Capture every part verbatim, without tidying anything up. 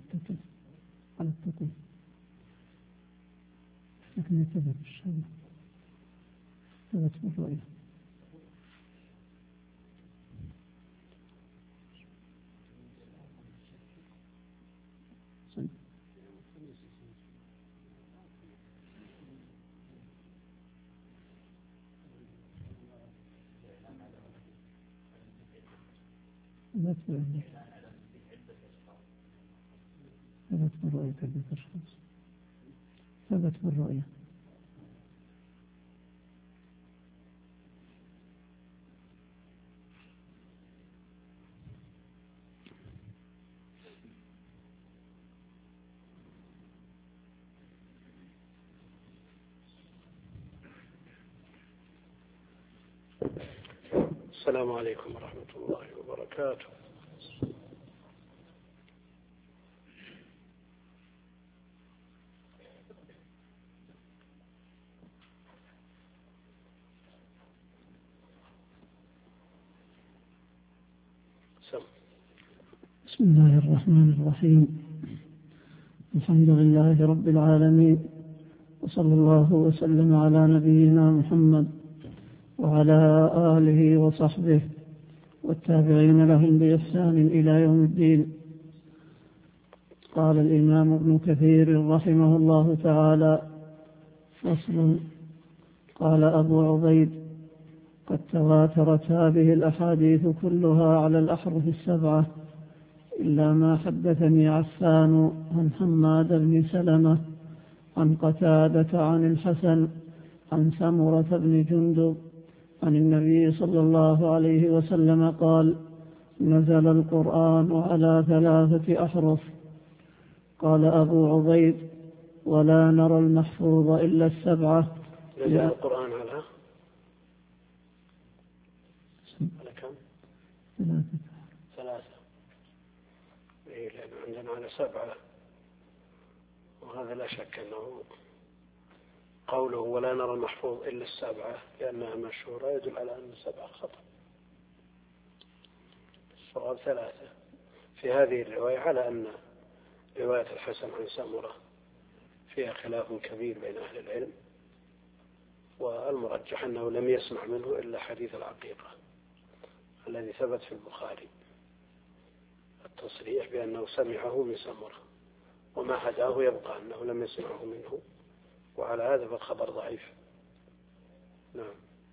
التكليف على التكليف لكن يثبت الشهادة ثبت بالرؤية. ثبت بالرؤية ثبت بالرؤية عدة أشخاص ثبت بالرؤية. السلام عليكم ورحمة الله وبركاته. بسم الله الرحمن الرحيم. الحمد لله رب العالمين، وصلى الله وسلم على نبينا محمد وعلى آله وصحبه والتابعين لهم بإحسان إلى يوم الدين. قال الإمام ابن كثير رحمه الله تعالى: فصل. قال أبو عبيد: قد تواترت هذه الأحاديث كلها على الأحرف السبعة إلا ما حدثني عفان عن حماد بن سلمة عن قتادة عن الحسن عن سمرة بن جندب عن النبي صلى الله عليه وسلم قال: نزل القرآن على ثلاثة أحرف. قال أبو عبيد: ولا نرى المحفوظ إلا السبعة. نزل القرآن على على كم؟ ثلاثة ثلاثة. إيه، لأن عندنا على سبعة، وهذا لا شك أنه قوله ولا نرى المحفوظ إلا السبعة لأنها مشهورة يدل على أن السبعة خطأ. الصواب ثلاثة. في هذه الرواية على أن رواية الحسن عن سمرة فيها خلاف كبير بين أهل العلم، والمرجح أنه لم يسمع منه إلا حديث العقيقة الذي ثبت في البخاري، التصريح بأنه سمعه من سمرة، وما عداه يبقى أنه لم يسمعه منه، وعلى هذا فالخبر ضعيف. نعم.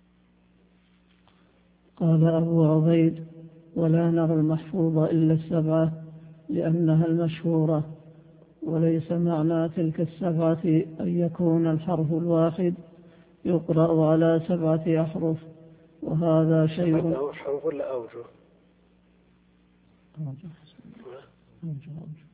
قال أبو عبيد: ولا نرى المحفوظ إلا السبعة لأنها المشهورة، وليس معنى تلك السبعة أن يكون الحرف الواحد يقرأ على سبعة أحرف، وهذا شيء. هذا حرف ولا أوجه؟ أوجه. أوجه. أوجه.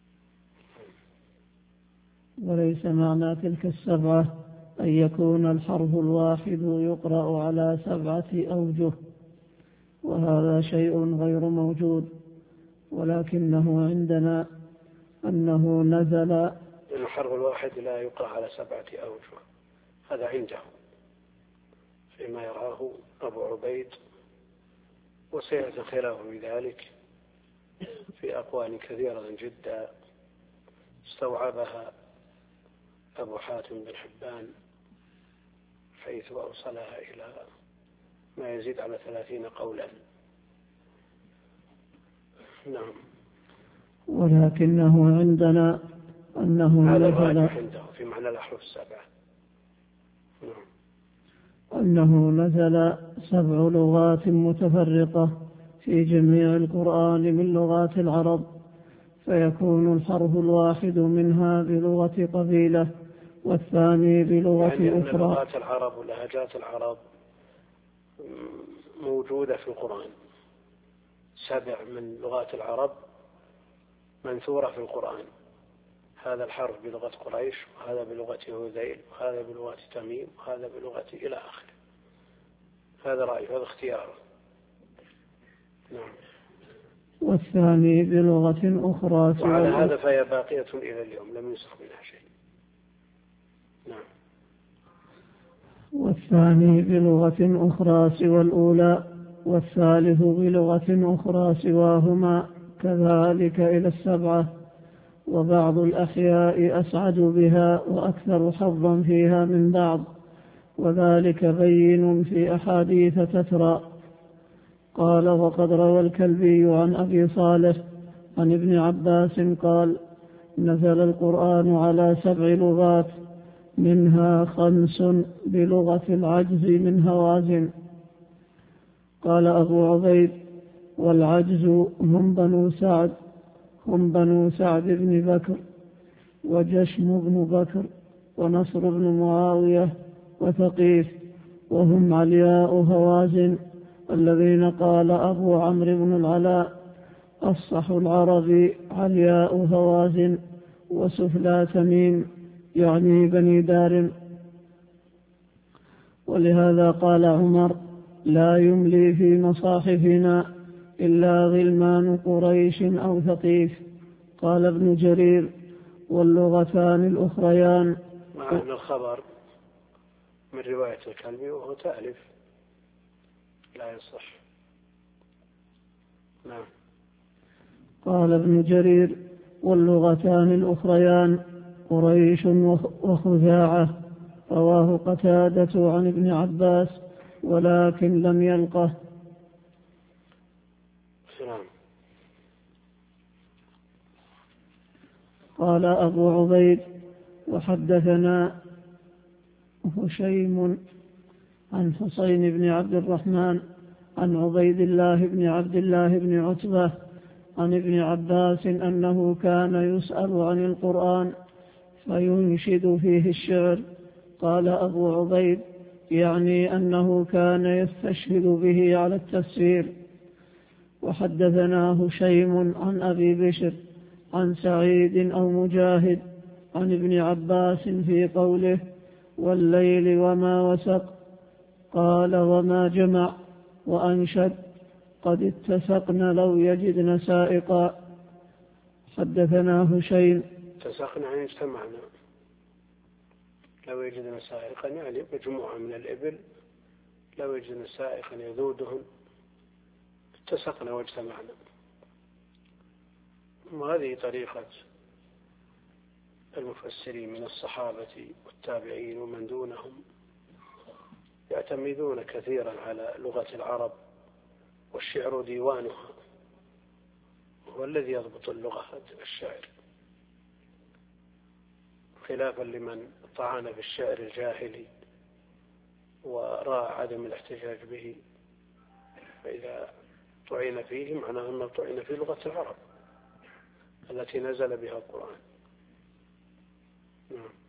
وليس معنى تلك السبعة أن يكون الحرف الواحد يقرأ على سبعة أوجه، وهذا شيء غير موجود، ولكنه عندنا أنه نزل. لأن الحرف الواحد لا يقرأ على سبعة أوجه، هذا عنده فيما يراه أبو عبيد، وسيأتي خلافه بذلك في أقوال كثيرة جدا استوعبها أبو حاتم بن حبان حيث أوصلها إلى ما يزيد على ثلاثين قولا. نعم. ولكنه عندنا أنه نزل عنده في معنى الأحرف السبعة. نعم. أنه نزل سبع لغات متفرقة في جميع القرآن من لغات العرب، فيكون الحرف الواحد منها بلغة قبيلة والثاني بلغة يعني أخرى. لغات العرب ولهجات العرب موجودة في القرآن، سبع من لغات العرب منثورة في القرآن، هذا الحرف بلغة قريش، وهذا بلغة هذيل، وهذا بلغة تميم، وهذا بلغة إلى آخره. هذا رأيه، هذا اختياره. نعم. والثاني بلغة أخرى. وعلى هذا فهي باقية إلى اليوم لم ينسخ منها شيء. نعم. والثاني بلغة أخرى سوى الأولى، والثالث بلغة أخرى سواهما، كذلك إلى السبعة. وبعض الأحياء أسعد بها وأكثر حظا فيها من بعض، وذلك بين في أحاديث تترى. قال: وقد روى الكلبي عن أبي صالح عن ابن عباس قال: نزل القرآن على سبع لغات، منها خمس بلغة العجز من هوازن. قال أبو عبيد: والعجز هم بنو سعد هم بنو سعد بن بكر وجشم بن بكر ونصر بن معاوية وثقيف، وهم علياء هوازن الذين قال أبو عمرو بن العلاء: أفصح العرب علياء هوازن وسفلى تميم، يعني بني دار. ولهذا قال عمر: لا يملي في مصاحفنا إلا غلمان قريش أو ثقيف. قال ابن جرير: واللغتان الأخريان. مع أن الخبر من رواية الكلبي وهو تألف لا يصح. نعم. قال ابن جرير: واللغتان الأخريان قريش وخزاعة. رواه قتادة عن ابن عباس ولكن لم يلقه. نعم. قال أبو عبيد: وحدثنا هشيم عن حسين بن عبد الرحمن عن عبيد الله بن عبد الله بن عتبة عن ابن عباس أنه كان يسأل عن القرآن فينشد فيه الشعر. قال أبو عبيد: يعني أنه كان يستشهد به على التفسير. وحدثنا هشيم عن أبي بشر عن سعيد أو مجاهد عن ابن عباس في قوله: والليل وما وسق. قال: وما جمع. وأنشد: قد اتسقنا لو يجدن سائقا. حدثنا هشيم. اتسقنا يعني اجتمعنا، لو يجدن سائقا يعني مجموعة من الإبل، لو يجدن سائقا يذودهم اتسقنا واجتمعنا. وهذه طريقة المفسرين من الصحابة والتابعين ومن دونهم، يعتمدون كثيرا على لغة العرب، والشعر ديوانها هو الذي يضبط اللغة الشعر، خلافا لمن طعن بالشعر الجاهلي ورأى عدم الاحتجاج به، فإذا طعن فيه معناه أنه طعن في لغة العرب التي نزل بها القرآن. نعم.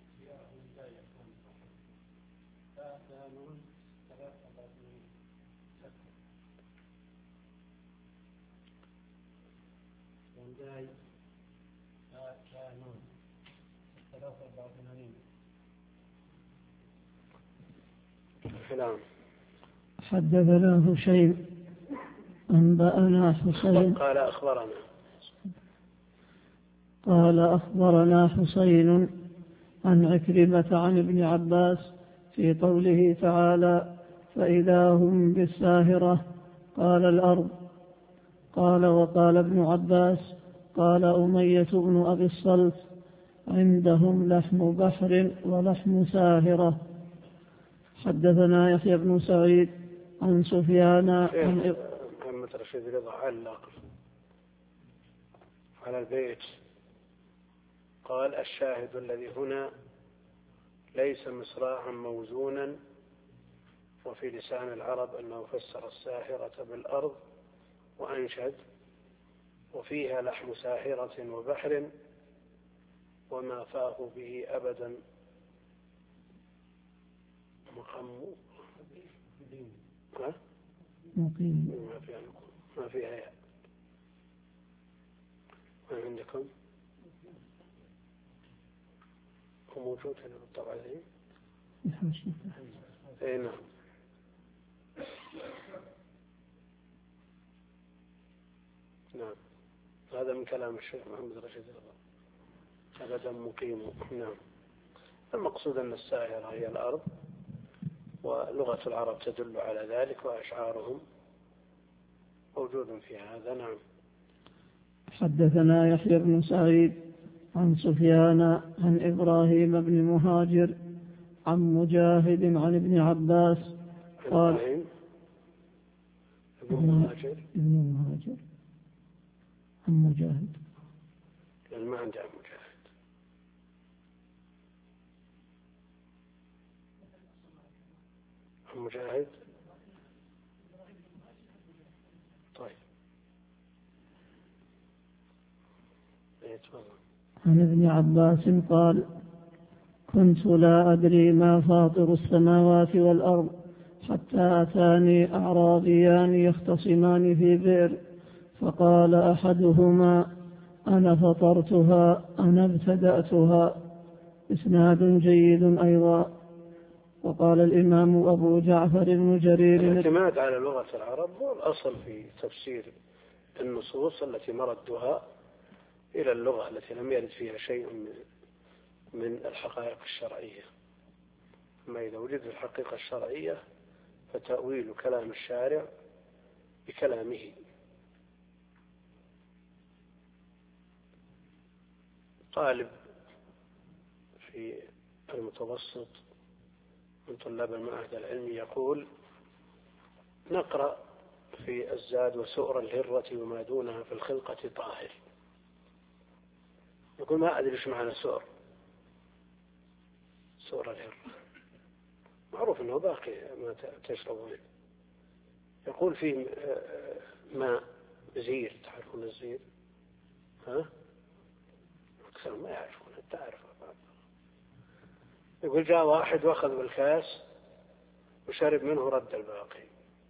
نعم. حدثنا هشيم أنبأنا حسين قال أخبرنا قال أخبرنا حسين عن عكرمة عن ابن عباس في قوله تعالى: فإذا هم بالساهرة. قال الأرض. قال: وقال ابن عباس: قال أمية بن أبي الصلت: عندهم لحم بحر ولحم ساهرة. حدثنا يحيى بن سعيد عن سفيان عن محمد رشيد رضا علق على البيت قال: الشاهد الذي هنا ليس مصراعا موزونا، وفي لسان العرب أنه فسر الساهرة بالأرض وأنشد: وفيها لحم ساهرة وبحر وما فاه به أبدا مقام مقيم. ما فيها ما فيها يا ما عندكم هو موجود هنا بالطبع ذي. اي نعم. نعم، هذا من كلام الشيخ محمد رشيد رضا أبدا مقيم. نعم. المقصود أن الساهرة هي الأرض، ولغة العرب تدل على ذلك، وأشعارهم موجود في هذا. نعم. حدثنا يحيى بن سعيد عن سفيان عن إبراهيم بن مهاجر عن مجاهد عن ابن عباس قال إبراهيم ابن مهاجر ابن مهاجر عن مجاهد ما عندي عن مجاهد. عن مجاهد طيب عن ابن عباس قال كنت لا أدري ما فاطر السماوات والأرض حتى أتاني أعرابيان يختصمان في بئر فقال أحدهما أنا فطرتها أنا ابتدأتها. إسناد جيد أيضا. وقال الإمام أبو جعفر بن جرير الاعتماد على لغة العرب هو الأصل في تفسير النصوص التي مردها إلى اللغة التي لم يرد فيها شيء من الحقائق الشرعية. أما إذا وجد الحقيقة الشرعية فتأويل كلام الشارع بكلامه. طالب في المتوسط من طلاب المعهد العلمي يقول نقرأ في الزاد وسؤر الهرة وما دونها في الخلقة طاهر. يقول ما أدري إيش معنى سؤر سؤر الهرة، معروف أنه باقي ما تشربون. يقول فيه ماء زير، تعرفون الزير؟ ها؟ أكثر ما يعرفون، تعرف. يقول جاء واحد واخذ بالكاس وشرب منه رد الباقي.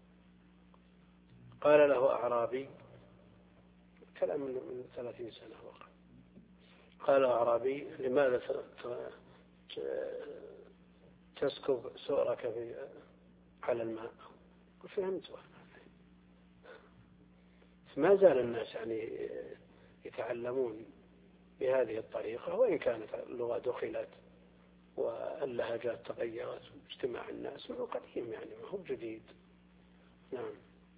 قال له أعرابي، كلام من, من ثلاثين سنة وقت، قال أعرابي لماذا تسكب سؤرك في على الماء؟ فهمت. ما زال الناس يعني يتعلمون بهذه الطريقة، وإن كانت اللغة دخلت واللهجات تغيرت واجتماع الناس من قديم، يعني ما هو جديد. نعم.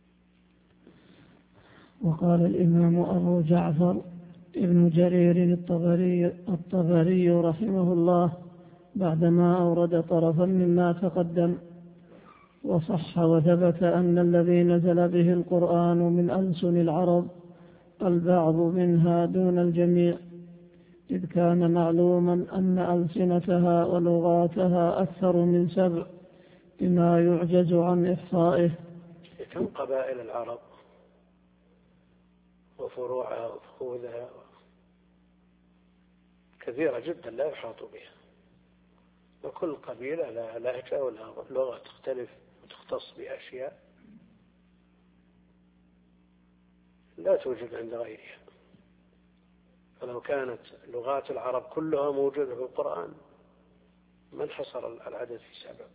وقال الإمام أبو جعفر ابن جرير الطبري, الطبري رحمه الله بعدما أورد طرفا مما تقدم: وصح وثبت أن الذي نزل به القرآن من ألسن العرب البعض منها دون الجميع، إذ كان معلوما أن ألسنتها ولغاتها أكثر من سبع بما يعجز عن إحصائه. كم قبائل العرب وفروعها وفخوذها كثيرة جدا لا يحاط بها، وكل قبيلة لها لهجة ولها لغة تختلف وتختص بأشياء لا توجد عند غيرها. فلو كانت لغات العرب كلها موجودة في القرآن ما انحصر العدد في سبع.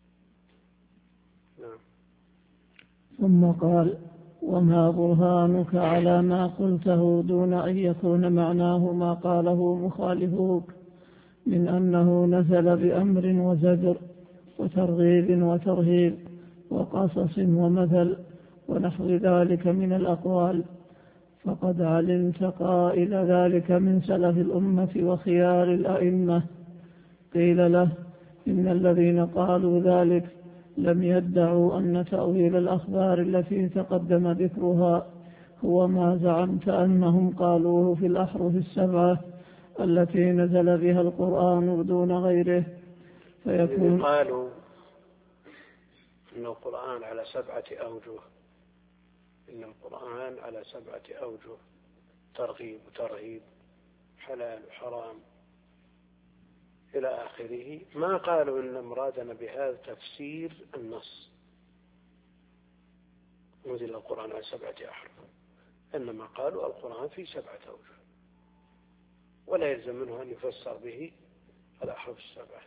نعم. ثم قال: وما برهانك على ما قلته دون أن يكون معناه ما قاله مخالفوك من أنه نزل بأمر وزجر وترغيب وترهيب وقصص ومثل ونحو ذلك من الأقوال، فقد علمت قائل ذلك من سلف الأمة وخيار الأئمة. قيل له: إن الذين قالوا ذلك لم يدعوا أن تأويل الأخبار التي تقدم ذكرها هو ما زعمت أنهم قالوه في الأحرف السبعة التي نزل بها القرآن دون غيره، فيكون قالوا إن القرآن على سبعة أوجه إن القرآن على سبعة أوجه ترغيب وترهيب حلال وحرام إلى آخره، ما قالوا إن مرادنا بهذا تفسير النص نزل القرآن على سبعة أحرف، إنما قالوا القرآن في سبعة أوجه ولا يلزم منه أن يفسر به الأحرف السبعة.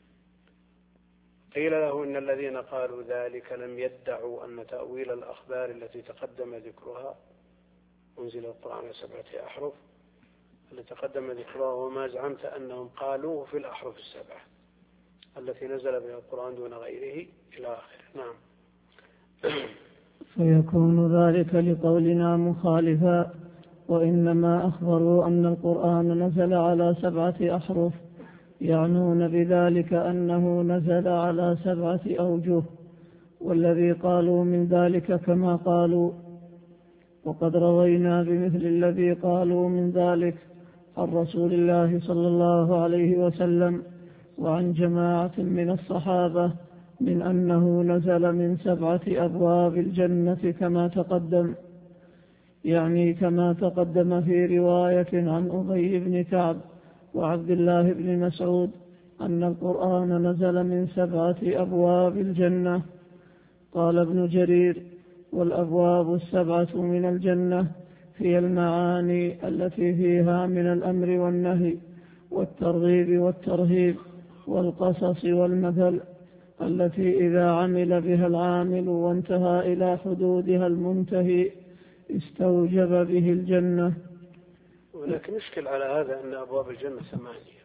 قيل له: إن الذين قالوا ذلك لم يدعوا أن تأويل الأخبار التي تقدم ذكرها أنزل القرآن على سبعة أحرف التي تقدم ذكرها وما زعمت أنهم قالوه في الأحرف السبعة التي نزل بها القرآن دون غيره إلى آخره. نعم. فيكون ذلك لقولنا مخالفا وإنما أخبروا أن القرآن نزل على سبعة أحرف، يعنون بذلك أنه نزل على سبعة أوجه، والذي قالوا من ذلك كما قالوا. وقد روينا بمثل الذي قالوا من ذلك عن رسول الله صلى الله عليه وسلم وعن جماعة من الصحابة من أنه نزل من سبعة أبواب الجنة كما تقدم، يعني كما تقدم في رواية عن أبي بن كعب وعبد الله بن مسعود أن القرآن نزل من سبعة أبواب الجنة. قال ابن جرير: والأبواب السبعة من الجنة هي المعاني التي فيها من الأمر والنهي والترغيب والترهيب والقصص والمثل، التي إذا عمل بها العامل وانتهى إلى حدودها المنتهي استوجب به الجنة. ولكن نشكل على هذا أن أبواب الجنة ثمانية.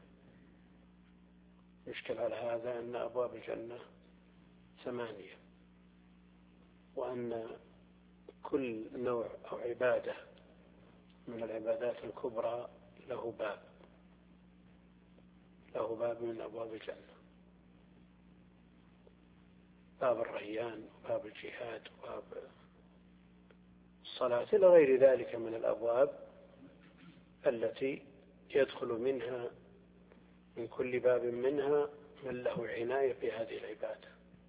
نشكل على هذا أن أبواب الجنة ثمانية، وأن كل نوع أو عبادة من العبادات الكبرى له باب له باب من أبواب الجنة: باب الريان وباب الجهاد وباب الصلاة إلى غير ذلك من الأبواب التي يدخل منها من كل باب منها من له عناية بهذه العبادة.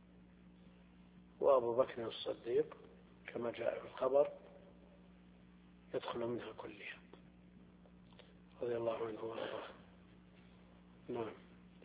وأبو بكر الصديق كما جاء في الخبر يدخل منها كلها رضي الله عنه وارضاه. نعم.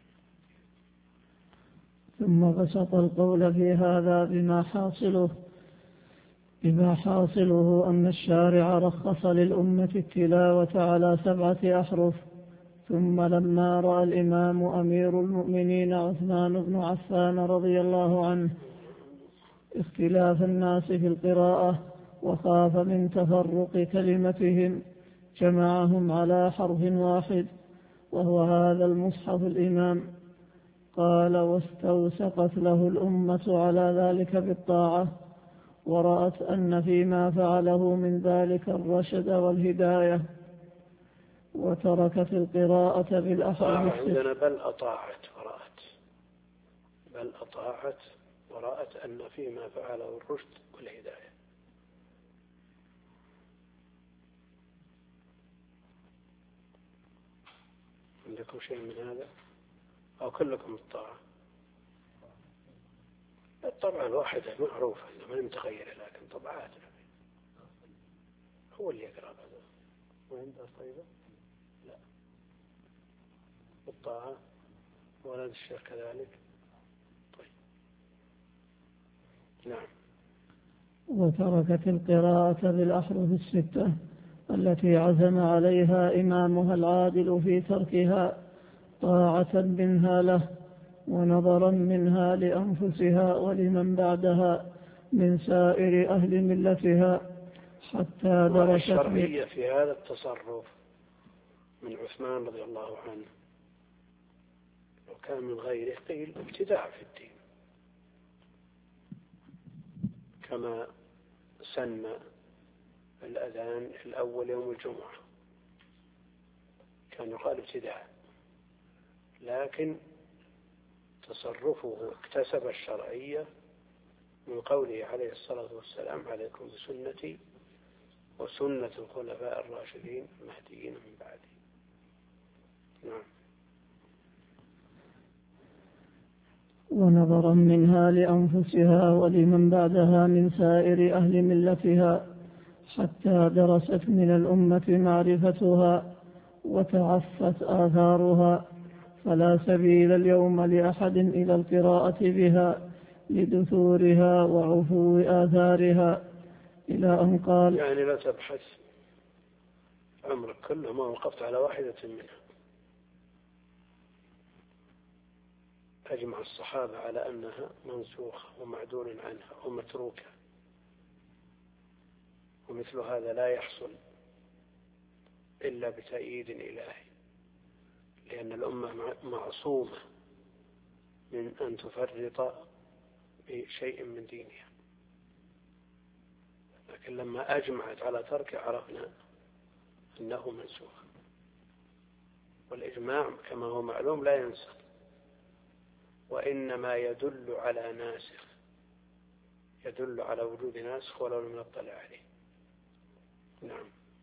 ثم بسط القول في هذا بما حاصله بما حاصله أن الشارع رخص للأمة التلاوة على سبعة أحرف. ثم لما رأى الإمام أمير المؤمنين عثمان بن عفان رضي الله عنه اختلاف الناس في القراءة وخاف من تفرق كلمتهم جمعهم على حرف واحد وهو هذا المصحف الإمام. قال: واستوسقت له الأمة على ذلك بالطاعة، ورأت أن فيما فعله من ذلك الرشد والهداية، وتركت القراءة بالأحرف. عندنا بل أطاعت ورأت بل أطاعت ورأت أن فيما فعله الرشد والهداية. عندكم شيء من هذا أو كلكم الطاعة؟ الطبعة الواحدة معروفة إنما متغيرة، لكن طبعات هو اللي يقرأ هذا. وعندها طيبة؟ لا. الطاعة ولد الشيخ كذلك. طيب. نعم. وتركت القراءة بالأحرف الستة التي عزم عليها إمامها العادل في تركها طاعة منها له ونظرا منها لأنفسها ولمن بعدها من سائر أهل ملتها، حتى درست الشرعية في هذا التصرف من عثمان رضي الله عنه. لو كان من غيره قيل ابتداع في الدين، كما سن الأذان الأول يوم الجمعة كان يقال ابتداع، لكن تصرفه اكتسب الشرعية من قوله عليه الصلاة والسلام: عليكم بسنتي وسنة الخلفاء الراشدين المهديين من بعدي. نعم. ونظرا منها لأنفسها ولمن بعدها من سائر أهل ملتها، حتى درست من الأمة معرفتها وتعفت آثارها، فلا سبيل اليوم لأحد إلى القراءة بها لدثورها وعفو آثارها، إلى أن قال: يعني لا تبحث عمرك كله ما وقفت على واحدة منها. أجمع الصحابة على أنها منسوخة ومعدول عنها ومتروكة، ومثل هذا لا يحصل إلا بتأييد إلهي، لأن الأمة معصومة من أن تفرط بشيء من دينها. لكن لما أجمعت على ترك عرفنا إنه منسوخ. والإجماع كما هو معلوم لا ينسخ، وإنما يدل على ناسخ، يدل على وجود ناسخ ولو لم نطلع عليه. نعم.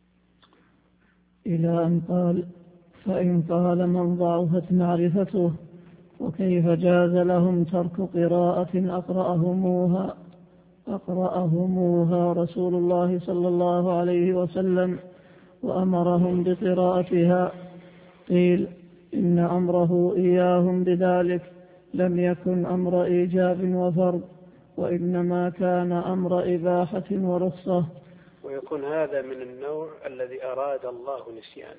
إلى أن قال: فإن قال من ضعفت معرفته وكيف جاز لهم ترك قراءة أقرأهموها أقرأهموها رسول الله صلى الله عليه وسلم وأمرهم بقراءتها؟ قيل: إن أمره إياهم بذلك لم يكن أمر إيجاب وفرض، وإنما كان أمر إباحة ورخصة. ويكون هذا من النوع الذي أراد الله نسيانه،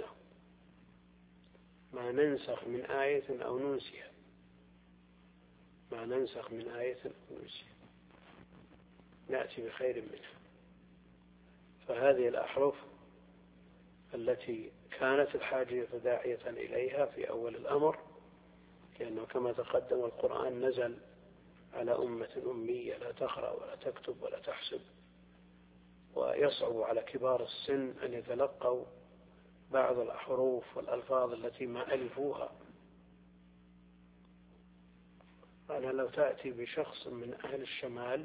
ما ننسخ من آية أو ننسيها، ما ننسخ من آية أو ننسيها نأتي بخير منها. فهذه الأحرف التي كانت الحاجة داعية إليها في أول الأمر، لأنه كما تقدم القرآن نزل على أمة أمية لا تقرأ ولا تكتب ولا تحسب، ويصعب على كبار السن أن يتلقوا بعض الأحروف والألفاظ التي ما ألفوها. أنا لو تأتي بشخص من أهل الشمال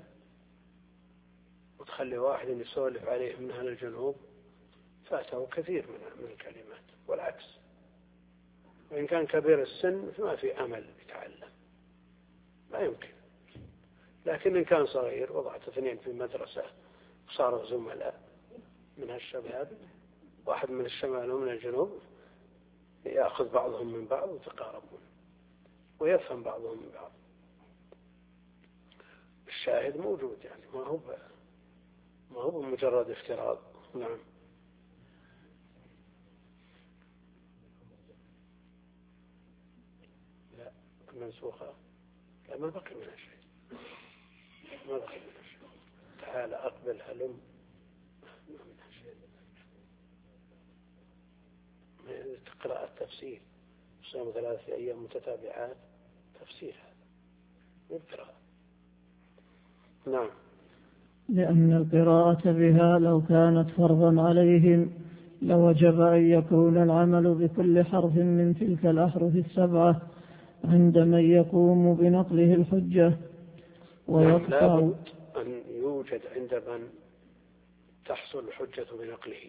وتخلي واحد يسولف عليه من أهل الجنوب فاته كثير من الكلمات، والعكس. وإن كان كبير السن فما في أمل يتعلم، ما يمكن. لكن إن كان صغير وضعت اثنين في مدرسة وصاروا زملاء من هالشباب، واحد من الشمال ومن الجنوب، يأخذ بعضهم من بعض وتقاربون ويفهم بعضهم من بعض. الشاهد موجود، يعني ما هو ما هو بمجرد افتراض. نعم. لا منسوخة، لا ما بقي منها شيء، ما بقي منها شيء. تعال أقبل هلم، ما منها شيء. تقرأ التفسير صوم ثلاثة أيام متتابعات، تفسير هذا من قراءة. نعم. لأن القراءة بها لو كانت فرضا عليهم لوجب أن يكون العمل بكل حرف من تلك الأحرف السبعة عند من يقوم بنقله الحجة، ويقطع. لا بد أن يوجد عند من تحصل الحجة بنقله،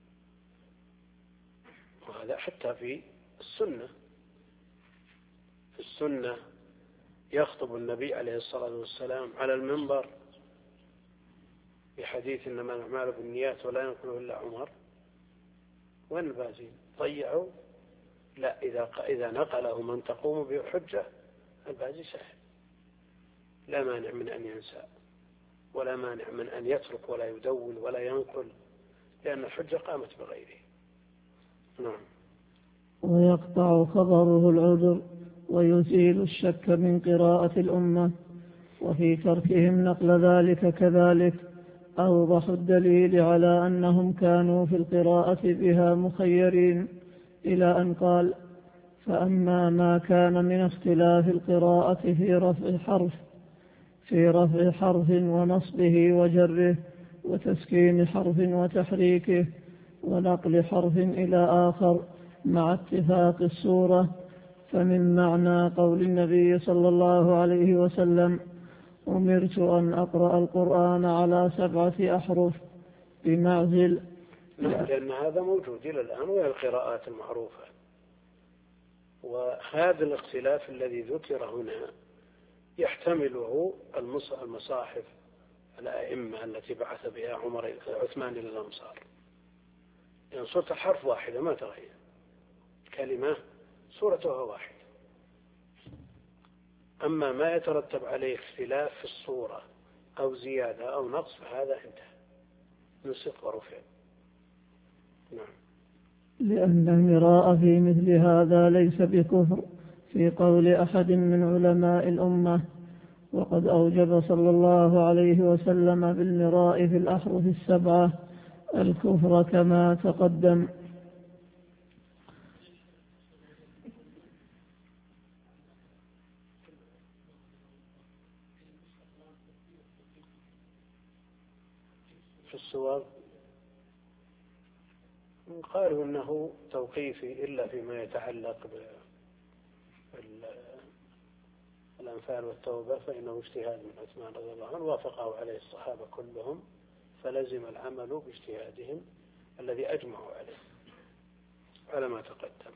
وهذا حتى في السنة. في السنة يخطب النبي عليه الصلاة والسلام على المنبر بحديث إنما الأعمال بالنيات ولا ينقله إلا عمر. وين البازين ضيعوا؟ لا، إذا إذا نقله من تقوم بحجة البازي سهل، لا مانع من أن ينسى ولا مانع من أن يترك ولا يدون ولا ينقل، لأن الحجة قامت بغيره. نعم. ويقطع خبره العذر ويزيل الشك من قراءة الأمة. وفي تركهم نقل ذلك كذلك أوضح الدليل على أنهم كانوا في القراءة بها مخيرين، إلى أن قال: فأما ما كان من اختلاف القراءة في رفع حرف في رفع حرف ونصبه وجره وتسكين حرف وتحريكه ونقل حرف إلى آخر مع اتفاق الصورة، فمن معنى قول النبي صلى الله عليه وسلم: أمرت أن أقرأ القرآن على سبعة أحرف بمعزل. نعم، لأن هذا موجود إلى الآن وهي القراءات المعروفة. وهذا الاختلاف الذي ذكر هنا يحتمله المصاحف الأئمة التي بعث بها عمر عثمان إلى الأمصار، لأن صورة الحرف واحدة ما تغير، كلمة صورتها واحدة. أما ما يترتب عليه اختلاف في الصورة أو زيادة أو نقص فهذا انتهى، نسخ ورفع. نعم. لأن المراء في مثل هذا ليس بكفر في قول أحد من علماء الأمة، وقد أوجب صلى الله عليه وسلم بالمراء في الأحرف السبعة الكفر كما تقدم. في الصور قالوا أنه توقيفي إلا فيما يتعلق بالأنفال والتوبة فإنه اجتهاد من عثمان رضي الله عنه وافقه عليه الصحابة كلهم، فلزم العمل باجتهادهم الذي أجمعوا عليه على ما تقدم.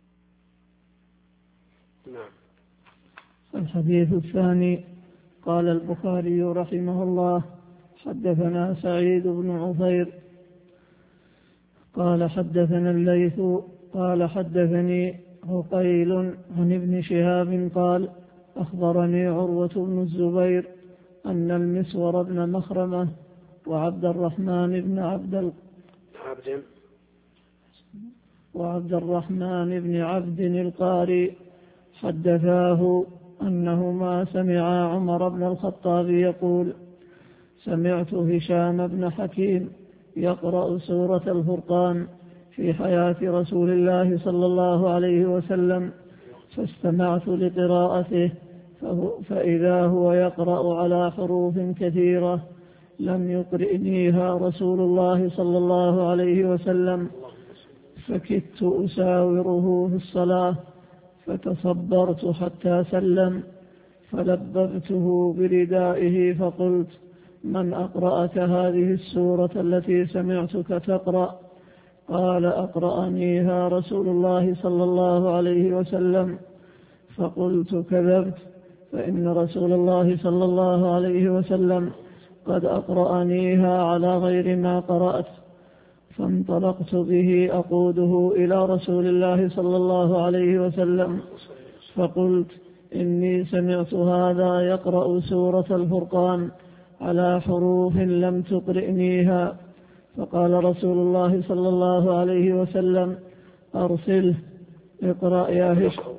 نعم. الحديث الثاني. قال البخاري رحمه الله: حدثنا سعيد بن عفير قال حدثنا الليث قال حدثني عقيل عن ابن شهاب قال: أخبرني عروة بن الزبير أن المسور بن مخرمة وعبد الرحمن بن عبد عبد وعبد الرحمن بن عبد القاري حدثاه أنهما سمعا عمر بن الخطاب يقول: سمعت هشام بن حكيم يقرأ سورة الفرقان في حياة رسول الله صلى الله عليه وسلم، فاستمعت لقراءته فإذا هو يقرأ على حروف كثيرة لم يقرئنيها رسول الله صلى الله عليه وسلم، فكدت أساوره في الصلاة فتصبرت حتى سلم، فلببته بردائه فقلت: من أقرأك هذه السورة التي سمعتك تقرأ؟ قال: أقرأنيها رسول الله صلى الله عليه وسلم. فقلت: كذبت، فإن رسول الله صلى الله عليه وسلم قد أقرأنيها على غير ما قرأت. فانطلقت به أقوده إلى رسول الله صلى الله عليه وسلم فقلت: إني سمعت هذا يقرأ سورة الفرقان على حروف لم تقرئنيها. فقال رسول الله صلى الله عليه وسلم: أرسله، اقرأ يا هشام.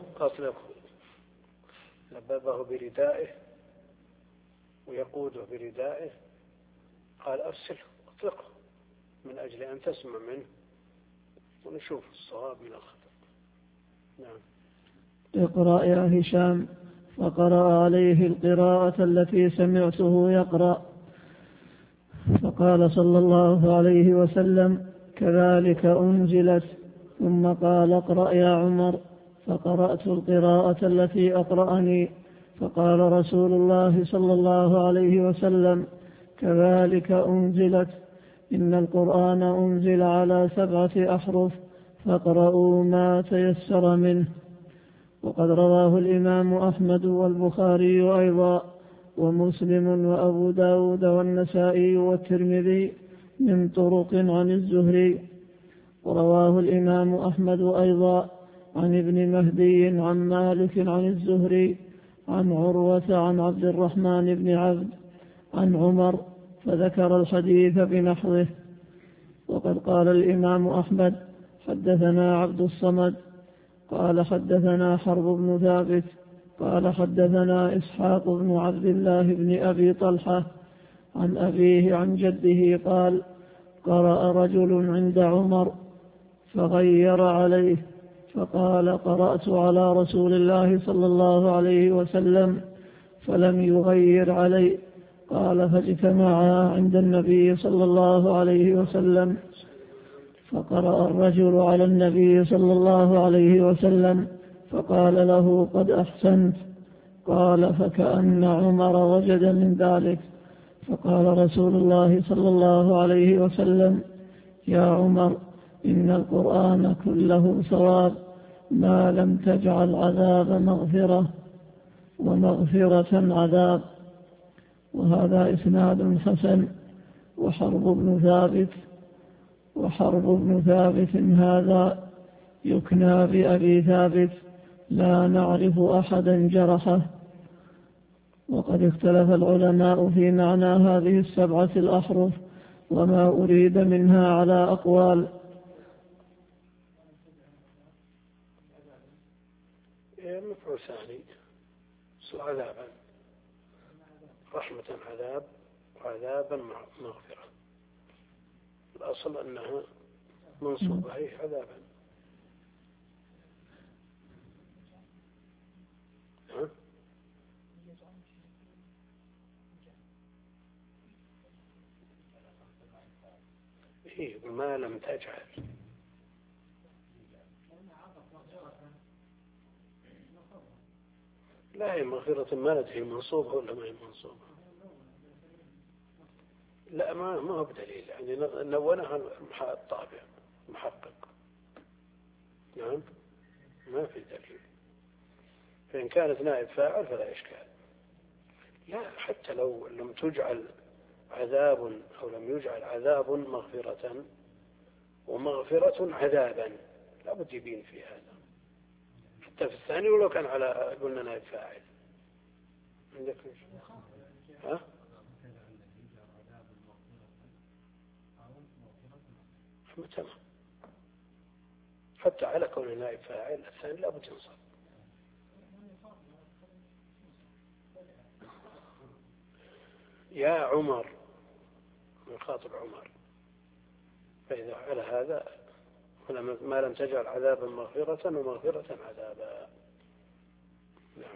لببه بردائه ويقوده بردائه، قال: أرسله، اطلقه من أجل أن تسمع منه ونشوف الصواب من الخطأ. نعم. اقرأ يا هشام. فقرأ عليه القراءة التي سمعته يقرأ، فقال صلى الله عليه وسلم: كذلك أنزلت. ثم قال: اقرأ يا عمر. فقرأت القراءة التي أقرأني، فقال رسول الله صلى الله عليه وسلم: كذلك أنزلت، إن القرآن أنزل على سبعة أحرف فاقرؤوا ما تيسر منه. وقد رواه الإمام أحمد والبخاري أيضا ومسلم وأبو داود والنسائي والترمذي من طرق عن الزهري. ورواه الإمام أحمد أيضا عن ابن مهدي عن مالك عن الزهري عن عروة عن عبد الرحمن بن عبد عن عمر، فذكر الحديث بنحوه. وقد قال الإمام أحمد: حدثنا عبد الصمد قال حدثنا حرب بن ثابت قال حدثنا إسحاق بن عبد الله بن أبي طلحة عن أبيه عن جده قال: قرأ رجل عند عمر فغير عليه، فقال: قرأت على رسول الله صلى الله عليه وسلم فلم يغير علي. قال: فاجتمعا عند النبي صلى الله عليه وسلم، فقرأ الرجل على النبي صلى الله عليه وسلم فقال له: قد أحسنت. قال: فكأن عمر وجد من ذلك، فقال رسول الله صلى الله عليه وسلم: يا عمر، إن القرآن كله صواب ما لم تجعل عذاب مغفرة ومغفرة عذاب. وهذا إسناد حسن. وحرب بن ثابت وحرب بن ثابت هذا يكنى بأبي ثابت، لا نعرف أحدا جرحه. وقد اختلف العلماء في معنى هذه السبعة الأحرف وما أريد منها على أقوال. مفعول ثاني عذابا، رحمة عذاب وعذابا مغفرة. الأصل أنها منصوبة هي عذابا. ها؟ إيه، ما لم تجعل لا، هي مغفرة ما ندري منصوبة ولا ما هي منصوبة. لا، ما ما هو بدليل، يعني نونها الطابع محقق. نعم، ما في دليل. فإن كانت نائب فاعل فلا إشكال. لا، حتى لو لم تجعل عذاب أو لم يجعل عذاب مغفرة ومغفرة عذابا، لا بد يبين في هذا. حتى في الثاني ولو كان على قلنا نائب فاعل. عندك ها؟ تمام. حتى على كون نائب فاعل الثاني لا بد ينصب. يا عمر، يخاطب عمر، فإذا على هذا ما لم تجعل عذابا مغفرة ومغفرة عذابا. نعم.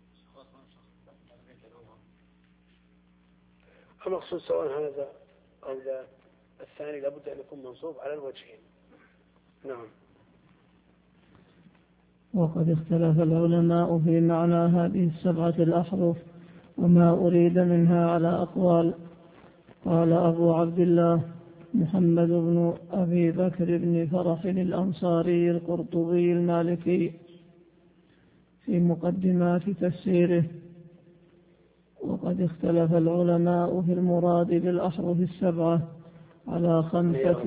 المقصود سواء هذا أو ذا الثاني لابد أن يكون منصوب على الوجهين. نعم. وقد اختلف العلماء في معنى هذه السبعة الأحرف وما أريد منها على أقوال. قال أبو عبد الله محمد بن أبي بكر بن فرح الأنصاري القرطبي المالكي في مقدمات تفسيره: وقد اختلف العلماء في المراد بالأحرف السبعة على خمسة.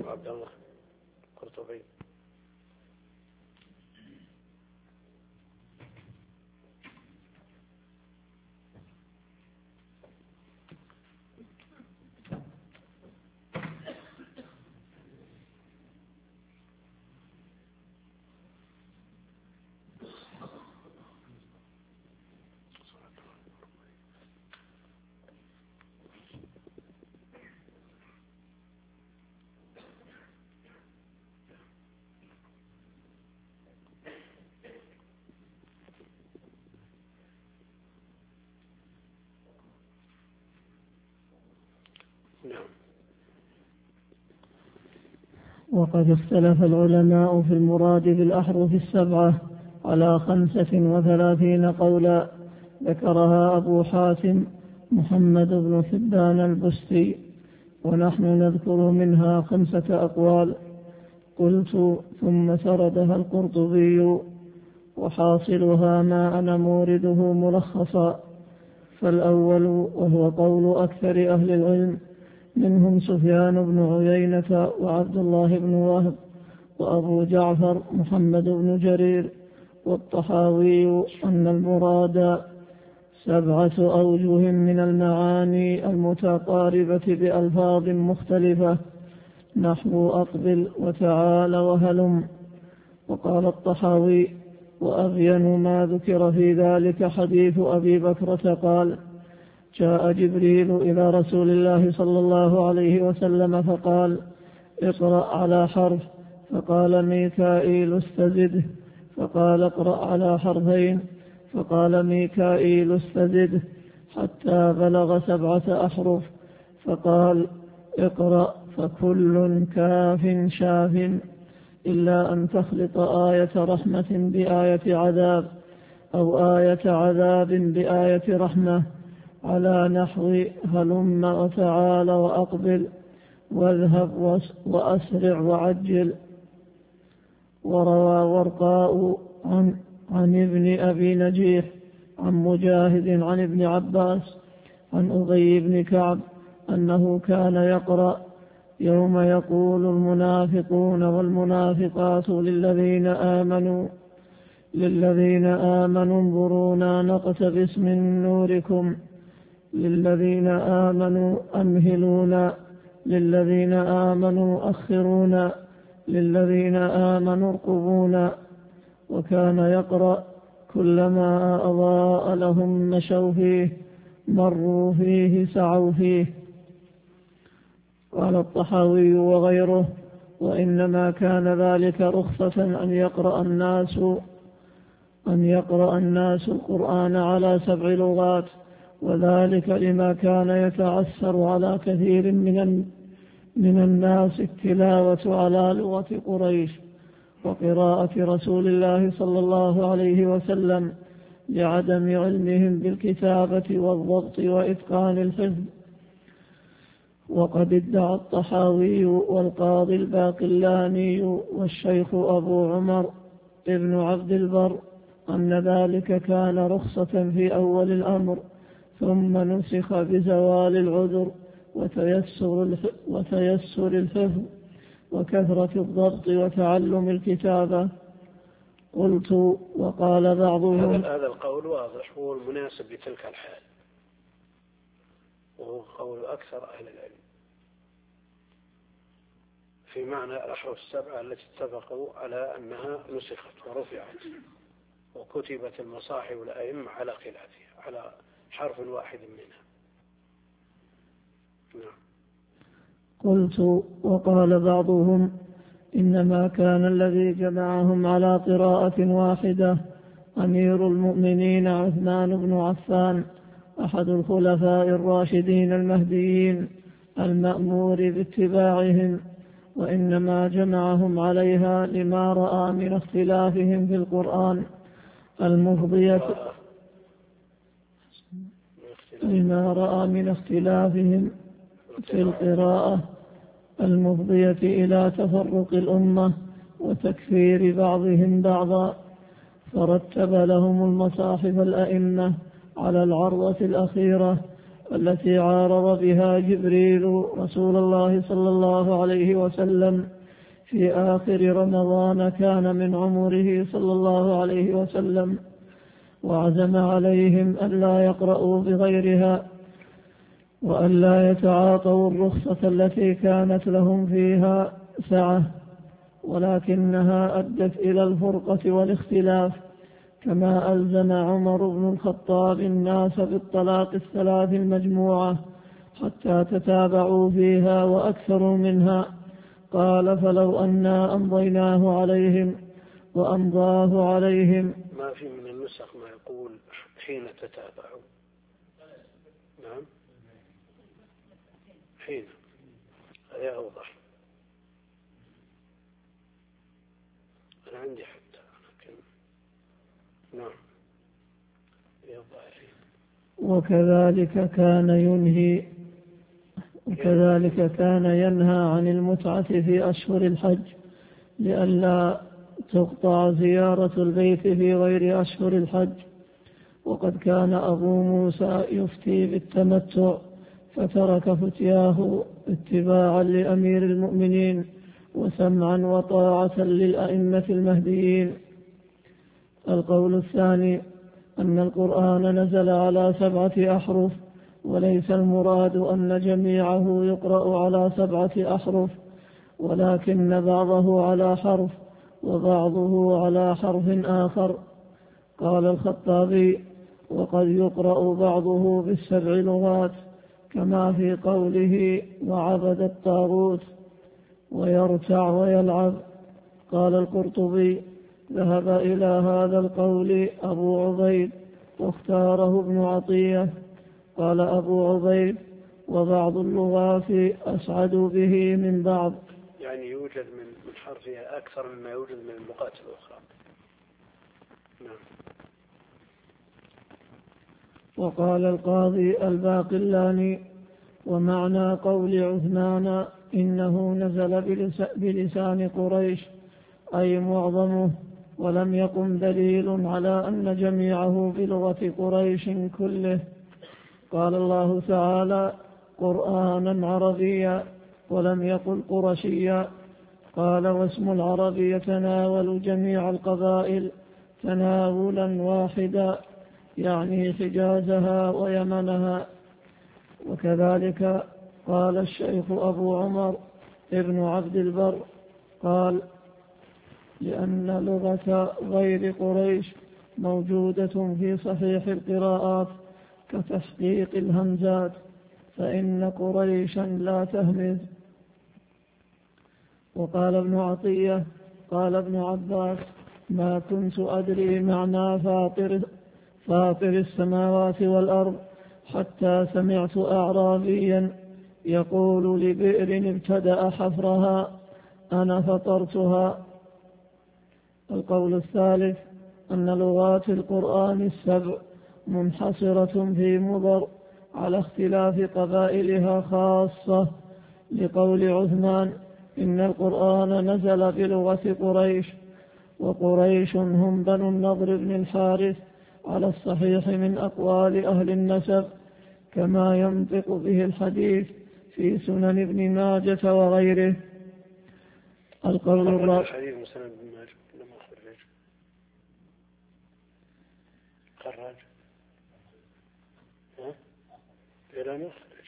وقد اختلف العلماء في المراد بالأحرف السبعة على خمسة وثلاثين قولا، ذكرها أبو حاتم محمد بن حبان البستي، ونحن نذكر منها خمسة أقوال. قلت: ثم سردها القرطبي، وحاصلها ما أنا مورده ملخصا. فالأول وهو قول أكثر أهل العلم، منهم سفيان بن عيينة وعبد الله بن وهب وأبو جعفر محمد بن جرير والطحاوي، أن المراد سبعة أوجه من المعاني المتقاربة بألفاظ مختلفة، نحو أقبل وتعال وهلم. وقال الطحاوي: وأبين ما ذكر في ذلك حديث أبي بكرة قال: جاء جبريل إلى رسول الله صلى الله عليه وسلم فقال: اقرأ على حرف، فقال ميكائيل استزده، فقال اقرأ على حرفين، فقال ميكائيل استزده، حتى بلغ سبعة أحرف، فقال: اقرأ فكل كاف شاف، إلا أن تخلط آية رحمة بآية عذاب، أو آية عذاب بآية رحمة، على نحو هلم وتعال وأقبل واذهب وأسرع وعجل. وروى ورقاء عن, عن ابن أبي نجيح عن مجاهد عن ابن عباس عن أبي بن كعب أنه كان يقرأ: يوم يقول المنافقون والمنافقات للذين آمنوا للذين آمنوا انظرونا نقتبس من نوركم، للذين آمنوا أمهلونا، للذين آمنوا أخرونا، للذين آمنوا ارقبونا. وكان يقرأ: كلما أضاء لهم مشوا فيه، مروا فيه سعوا فيه. قال الطحاوي وغيره: وإنما كان ذلك رخصة أن يقرأ الناس أن يقرأ الناس القرآن على سبع لغات، وذلك لما كان يتعسر على كثير من من الناس التلاوة على لغة قريش، وقراءة رسول الله صلى الله عليه وسلم لعدم علمهم بالكتابة والضبط وإتقان الحفظ. وقد ادعى الطحاوي والقاضي الباقلاني والشيخ أبو عمر ابن عبد البر أن ذلك كان رخصة في أول الأمر، ثم نسخ بزوال العذر وتيسر وتيسر الحفظ وكثرة الضبط وتعلم الكتابة. قلت وقال بعضهم هذا القول واضح هو المناسب لتلك الحال، وهو قول أكثر أهل العلم في معنى الأحرف السبعة التي اتفقوا على أنها نسخت ورفعت وكتبت المصاحف والأئمة على خلافها على حرف واحد منها. نعم. قلت وقال بعضهم إنما كان الذي جمعهم على قراءة واحدة أمير المؤمنين عثمان بن عفان أحد الخلفاء الراشدين المهديين المأمور باتباعهم، وإنما جمعهم عليها لما رأى من اختلافهم في القرآن المفضية لما رأى من اختلافهم في القراءة المفضية إلى تفرق الأمة وتكفير بعضهم بعضا، فرتب لهم المصاحف الأئمة على العرضة الأخيرة التي عارض بها جبريل رسول الله صلى الله عليه وسلم في آخر رمضان كان من عمره صلى الله عليه وسلم، وعزم عليهم ألا يقرأوا بغيرها وألا يتعاطوا الرخصة التي كانت لهم فيها سعة، ولكنها أدت إلى الفرقة والاختلاف، كما ألزم عمر بن الخطاب الناس بالطلاق الثلاث المجموعة حتى تتابعوا فيها وأكثروا منها. قال فلو أنا أمضيناه عليهم وأمضاه عليهم. ما في من النسخ ما يقول حين تتابعوا. نعم حين، هذا أوضح. أنا عندي حتى لكن نعم وكذلك كان ينهي وكذلك كان ينهى عن المتعة في أشهر الحج لئلا تقطع زيارة البيت في غير أشهر الحج. وقد كان أبو موسى يفتي بالتمتع فترك فتياه اتباعا لأمير المؤمنين وسمعا وطاعة للأئمة المهديين. القول الثاني أن القرآن نزل على سبعة أحرف، وليس المراد أن جميعه يقرأ على سبعة أحرف، ولكن بعضه على حرف وبعضه على حرف آخر. قال الخطابي وقد يقرأ بعضه بالسبع لغات كما في قوله وعبد الطاغوت ويرتع ويلعب. قال القرطبي ذهب إلى هذا القول أبو عبيد واختاره ابن عطية. قال أبو عبيد وبعض اللغات أسعد به من بعض، يعني يوجد من حرفها أكثر مما يوجد من اللغات الأخرى. نعم. وقال القاضي الباقلاني ومعنى قول عثمان إنه نزل بلسان قريش أي معظمه، ولم يقم دليل على أن جميعه بلغة قريش كله. قال الله تعالى قرآنا عربيا ولم يقل قرشيا. قال واسم العرب يتناول جميع القبائل تناولا واحدا، يعني حجازها ويمنها. وكذلك قال الشيخ أبو عمر ابن عبد البر قال لأن لغة غير قريش موجودة في صحيح القراءات كتحقيق الهمزات، فإن قريشا لا تهمز. وقال ابن عطية قال ابن عباس ما كنت أدري معنى فاطر, فاطر السماوات والأرض حتى سمعت أعرابيا يقول لبئر ابتدأ حفرها أنا فطرتها. القول الثالث أن لغات القرآن السبع منحصرة في مضر على اختلاف قبائلها خاصة، لقول عثمان: إن القرآن نزل بلغة قريش، وقريش هم بنو النضر بن الحارث على الصحيح من أقوال أهل النسب، كما ينطق به الحديث في سنن ابن ماجة وغيره. القول الرابع حديث مسند ابن ماجه لما خرج خرج ها إلى ما خرج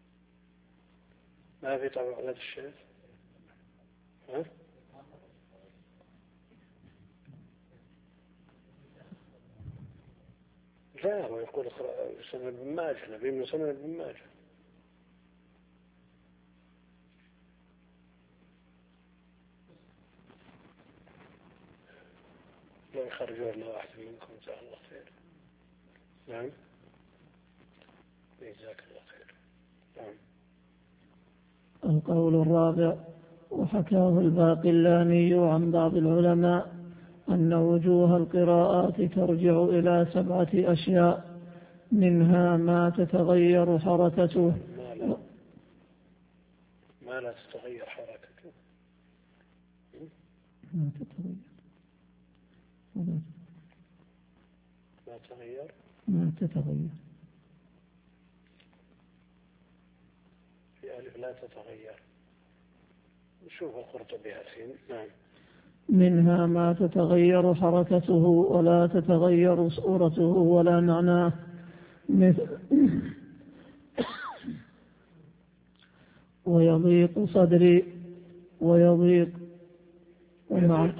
ما في طبع على الشيخ ها لا هو يقول سنن ابن ماجه نبي من سنن ابن ماجه لا يخرجوا لنا واحد منكم جزاه الله خير. نعم جزاك الله خير. نعم. القول الرابع: وحكاه الباقلاني عن بعض العلماء أن وجوه القراءات ترجع إلى سبعة أشياء، منها ما تتغير حركته ما لا, ما لا تتغير حركته ما تتغير ما تغير ما تتغير في ألف لا تتغير. نشوف القرطبي هالحين. نعم. منها ما تتغير حركته ولا تتغير صورته ولا معناه، مثل ويضيق صدري ويضيق ومع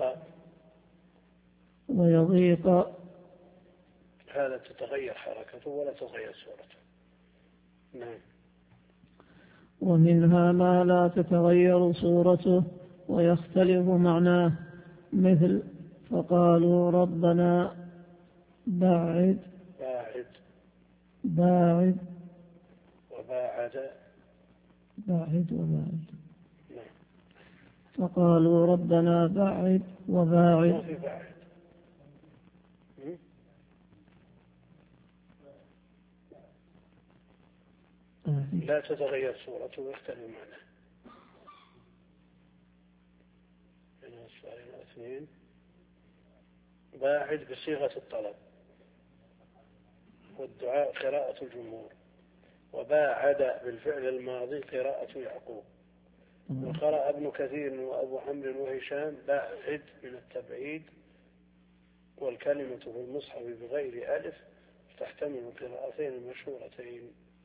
ويضيق هذا تتغير حركته ولا تتغير صورته. نعم. ومنها ما لا تتغير صورته ويختلف معناه، مثل فقالوا ربنا باعد باعد باعد وباعد باعد وباعد. نعم. فقالوا ربنا باعد وباعد. ما في باعد. لا تتغير صورته ويختلف معناه. هنا السؤال اثنين. باعد بصيغة الطلب، والدعاء قراءة الجمهور، وباعد بالفعل الماضي قراءة يعقوب، وقرأ ابن كثير وأبو عمرو وهشام باعد من التبعيد، والكلمة في المصحف بغير ألف تحتمل قراءتين مشهورتين.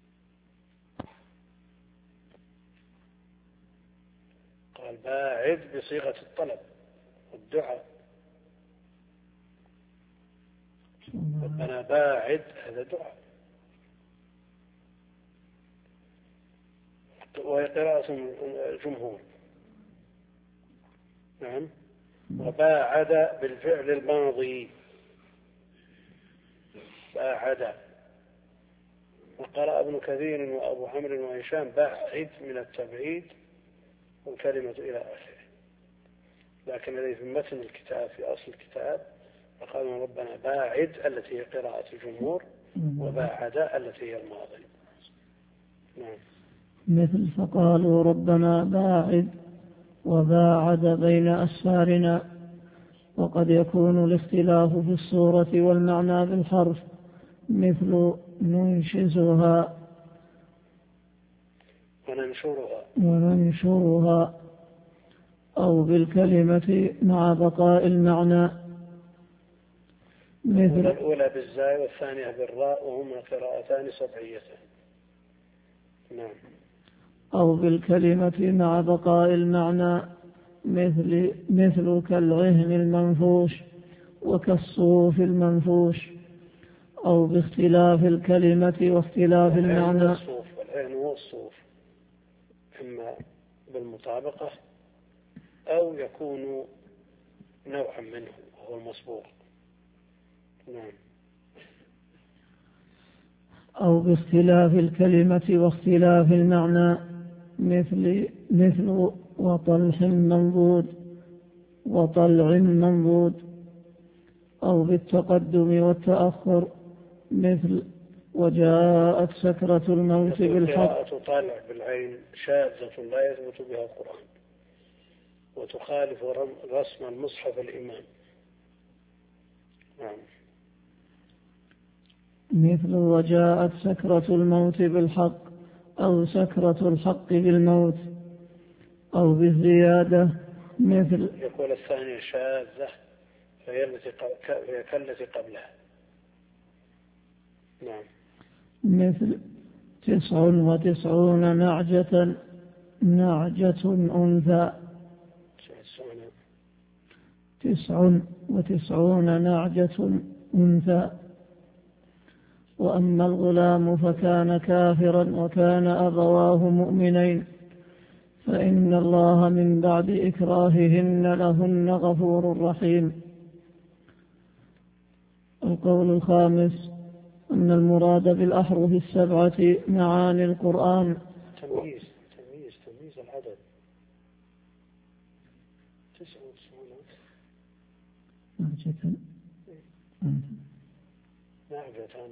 قال باعد بصيغة الطلب والدعاء، ربنا باعد هذا دعاء، وهي قراءة الجمهور. نعم. وباعد بالفعل الماضي باعد، وقرأ ابن كثير وأبو عمرو وهشام باعد من التبعيد والكلمة إلى آخره. لكن الذي في متن الكتاب في أصل الكتاب فقالوا ربنا باعد التي هي قراءة الجمهور، وباعد التي هي الماضي. نعم. مثل فقالوا ربنا باعد وباعد بين أسفارنا. وقد يكون الاختلاف في الصورة والمعنى بالحرف، مثل ننشزها وننشرها وننشرها، أو بالكلمة مع بقاء المعنى، مثل الأولى بالزاي والثانية بالراء، وهما قراءتان سبعيتان. نعم. أو بالكلمة مع بقاء المعنى، مثل مثل كالعهن المنفوش وكالصوف المنفوش، أو باختلاف الكلمة واختلاف المعنى. العهن هو الصوف، إما بالمطابقة أو يكون نوعا منه وهو المصبوغ. نعم. أو باختلاف الكلمة واختلاف المعنى، مثل مثل وطلح منضود وطلع منضود، أو بالتقدم والتأخر، مثل وجاءت سكرة الموت بالحق. قراءة طالع بالعين شاذة لا يثبت بها القرآن، وتخالف رسم المصحف الإمام. نعم. مثل وجاءت سكرة الموت بالحق، أو سكرة الحق بالموت، أو بالزيادة، مثل يقول الثانية شاذة فهي كالتي قبلها. نعم. مثل تسع وتسعون نعجة نعجة أنثى، تسع وتسعون نعجة أنثى. وأما الغلام فكان كافرا وكان أبواه مؤمنين فإن الله من بعد إكراههن لهن غفور رحيم. القول الخامس أن المراد بالأحرف السبعة معاني القرآن. تمييز تمييز تمييز العدد. تسعة وتسعون نعجة نعجة.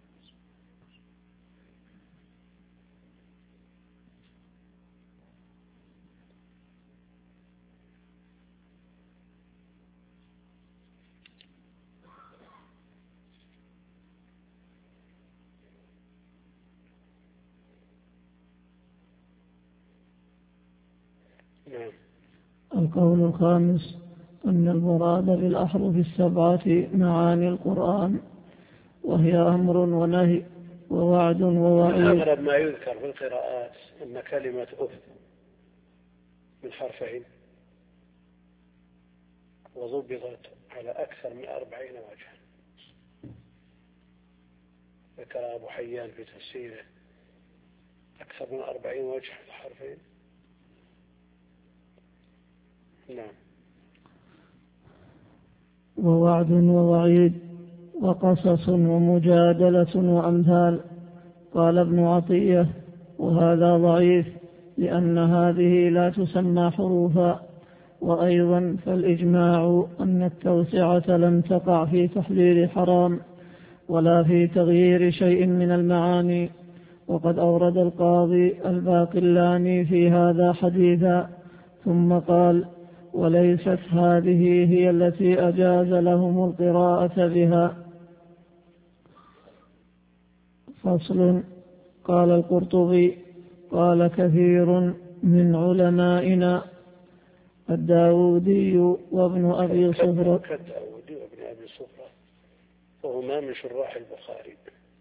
القول الخامس أن المراد بالأحرف السبعة معاني القرآن، وهي أمر ونهي ووعد ووعيد. أغلب ما يذكر في القراءات أن كلمة أف من حرفين، وضبطت على أكثر من أربعين وجها. ذكر أبو حيان في تفسيره أكثر من أربعين وجه الحرفين. نعم. ووعد ووعيد وقصص ومجادلة وأمثال. قال ابن عطية: وهذا ضعيف لأن هذه لا تسمى حروفا. وأيضا فالإجماع أن التوسعة لم تقع في تحليل حرام ولا في تغيير شيء من المعاني. وقد أورد القاضي الباقلاني في هذا حديثا، ثم قال: وليست هذه هي التي أجاز لهم القراءة بها. فصل. قال القرطبي: قال كثير من علمائنا الداودي وابن أبي صفرة كالداودي وابن أبي صفرة وهما من شراح البخاري.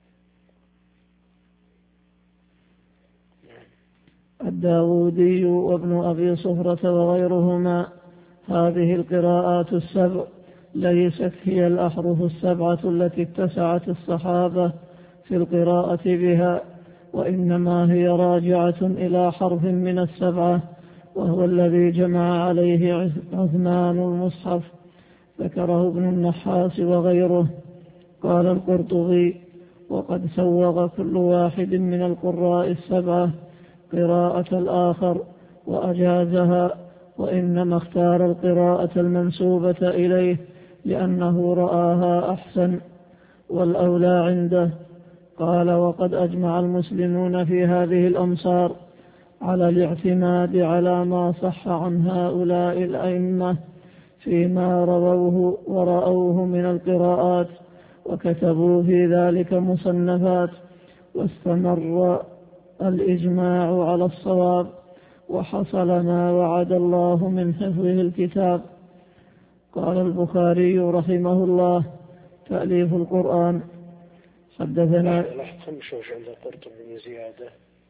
الداودي وابن أبي صفرة وغيرهما: هذه القراءات السبع ليست هي الأحرف السبعة التي اتسعت الصحابة في القراءة بها، وإنما هي راجعة إلى حرف من السبعة، وهو الذي جمع عليه عثمان المصحف. ذكره ابن النحاس وغيره. قال القرطبي: وقد سوغ كل واحد من القراء السبعة قراءة الآخر وأجازها، وإنما اختار القراءة المنسوبة إليه لأنه رآها أحسن والأولى عنده. قال: وقد أجمع المسلمون في هذه الأمصار على الاعتماد على ما صح عن هؤلاء الأئمة فيما رووه ورأوه من القراءات، وكتبوا في ذلك مصنفات، واستمر الإجماع على الصواب، وحصل ما وعد الله من حفظه الكتاب. قال البخاري رحمه الله: تأليف القرآن. حدثنا لحظة نشوف عند القرطبي من زيادة.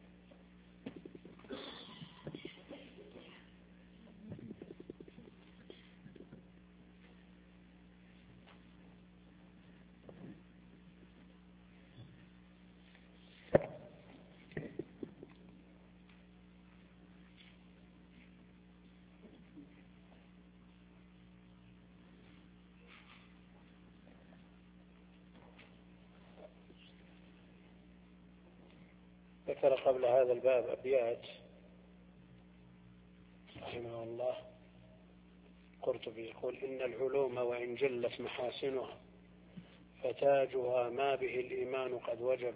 ذكر قبل هذا الباب أبيات رحمه الله القرطبي يقول إن العلوم وإن جلت محاسنها فتاجها ما به الإيمان قد وجب،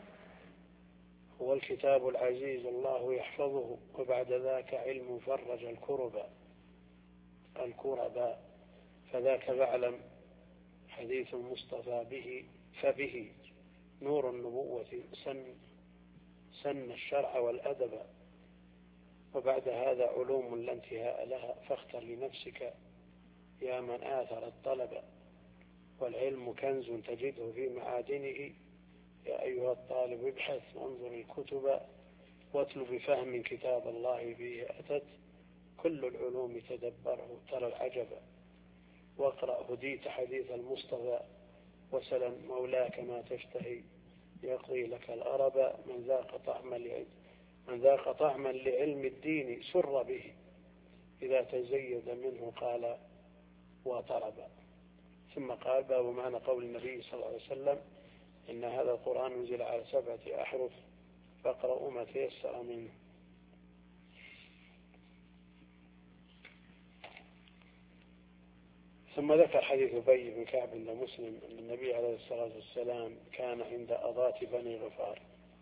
هو الكتاب العزيز الله يحفظه، وبعد ذاك علم فرج الكرب الكربا، فذاك فاعلم حديث المصطفى به فبه نور النبوة سن سن الشرع والأدب، وبعد هذا علوم لا انتهاء لها، فاختر لنفسك يا من آثر الطلب، والعلم كنز تجده في معادنه، يا أيها الطالب ابحث وانظر الكتب، واتل بفهم كتاب الله به أتت، كل العلوم تدبره ترى العجب، واقرأ هديت حديث المصطفى، وسلم مولاك ما تشتهي يقضي لك الأرب، من ذاق طعم العلم من ذاق طعما لعلم الدين سر به، إذا تزيد منه قال وطرب. ثم قال باب معنى قول النبي صلى الله عليه وسلم إن هذا القرآن نزل على سبعة أحرف فاقرأوا ما تيسر منه. ثم ذكر حديث أبي بن كعب عند مسلم أن النبي عليه الصلاة والسلام كان عند أضات بني غفار.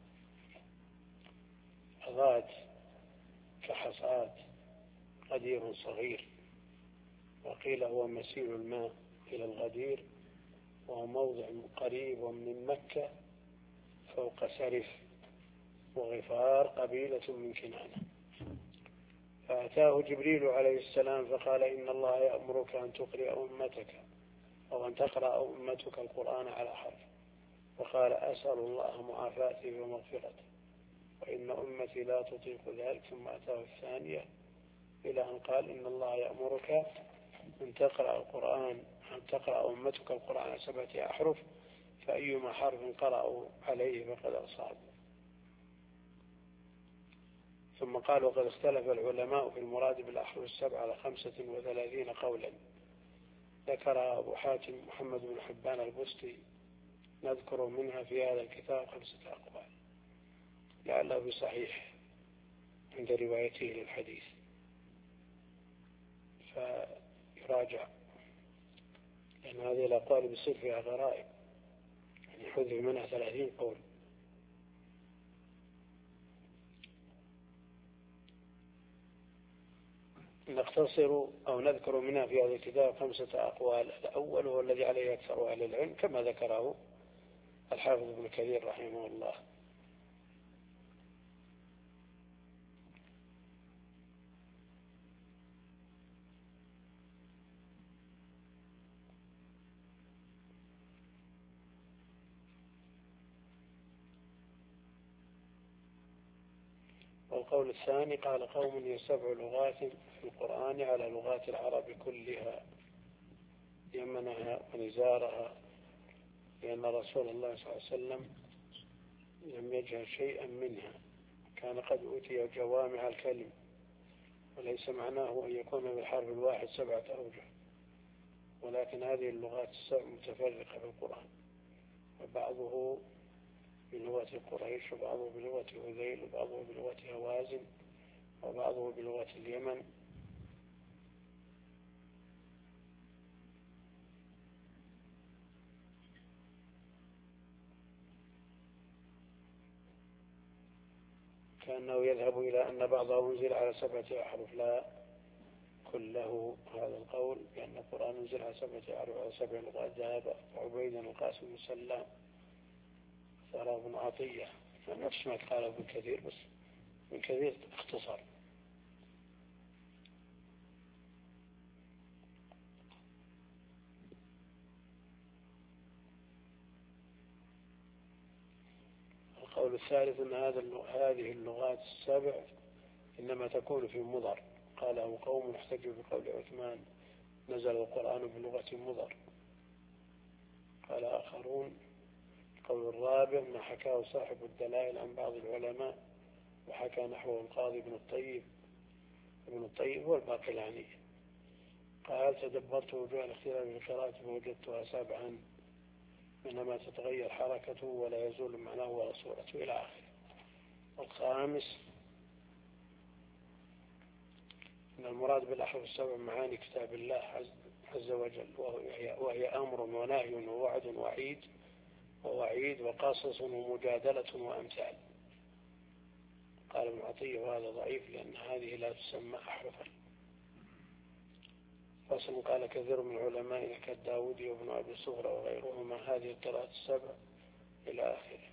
أضات كحصات غدير صغير، وقيل هو مسيل الماء إلى الغدير، وهو موضع قريب من مكة فوق سرف، وغفار قبيلة من كنانة. فأتاه جبريل عليه السلام فقال إن الله يأمرك أن تقرأ أمتك أو أن تقرأ أمتك القرآن على حرف، وقال أسأل الله معافاته ومغفرته، وإن أمتي لا تطيق ذلك. ثم أتاه الثانية إلى أن قال إن الله يأمرك أن تقرأ القرآن أن تقرأ أمتك القرآن على سبعة أحرف، فأيما حرف قرأوا عليه فقد أصاب. ثم قال وقد اختلف العلماء في المراد بالأحرف السبع على خمسة وثلاثين قولا، ذكر أبو حاتم محمد بن حبان البستي، نذكر منها في هذا الكتاب خمسة أقوال لعله بصحيح عند روايته للحديث، فيراجع، لأن هذه الأقوال بصير فيها غرائب، يعني حذف منها ثلاثين قول. نختصر أو نذكر منها في هذا الكتاب خمسة أقوال. الأول هو الذي عليه أكثر أهل العلم كما ذكره الحافظ ابن كثير رحمه الله. والقول الثاني قال قوم هي سبع لغات في القرآن على لغات العرب كلها يمنها ونزارها، لأن رسول الله صلى الله عليه وسلم لم يجهل شيئا منها، كان قد أوتي جوامع الكلم، وليس معناه أن يكون بالحرف الواحد سبعة أوجه، ولكن هذه اللغات السبع متفرقة في القرآن، وبعضه بلغة قريش، وبعضه بلغة هذيل، وبعضه بلغة هوازن، وبعضه بلغة اليمن. كأنه يذهب إلى أن بعضه أنزل على سبعة أحرف، لا كله هذا القول بأن القرآن أنزل على سبعة أحرف على سبع لغات. ذهب عبيد القاسم بن سلام ثرى بن عطية، نفس ما قال ابن كثير، بس ابن كثير اختصر. القول الثالث أن هذه اللغات السبع إنما تكون في مضر، قاله قوم احتجوا بقول عثمان نزل القرآن بلغة مضر. قال آخرون القول الرابع ما حكاه صاحب الدلائل عن بعض العلماء، وحكى نحوه القاضي ابن الطيب ابن الطيب هو الباقلاني، قال تدبرت وجوه الاختلاف في القراءة فوجدتها سبعا، منما تتغير حركته ولا يزول معناه ولا صورته إلى آخره. الخامس أن المراد بالأحرف السبع معاني كتاب الله عز وجل، وهي, وهي أمر ونهي ووعد ووعيد ووعيد وقصص ومجادلة وأمثال. قال ابن عطية وهذا ضعيف لأن هذه لا تسمى أحرفا. فصل. قال كثير من علمائنا كالداودي وابن أبي صغرى وغيرهما هذه القراءات السبع إلى آخره.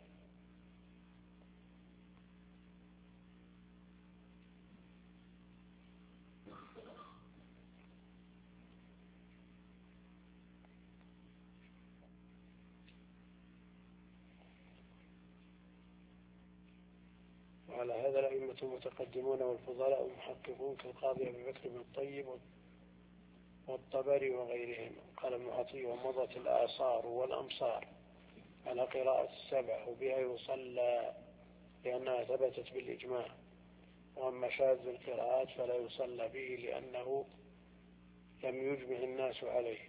وعلى هذا الأئمة المتقدمون والفضلاء والمحققون كالقاضي أبي بكر بن الطيب والطبري وغيرهم. قال ابن عطية ومضت الآثار والأمصار على قراءة السبع وبها يصلى لأنها ثبتت بالإجماع، وأما شاذ القراءات فلا يصلى به لأنه لم يجمع الناس عليه،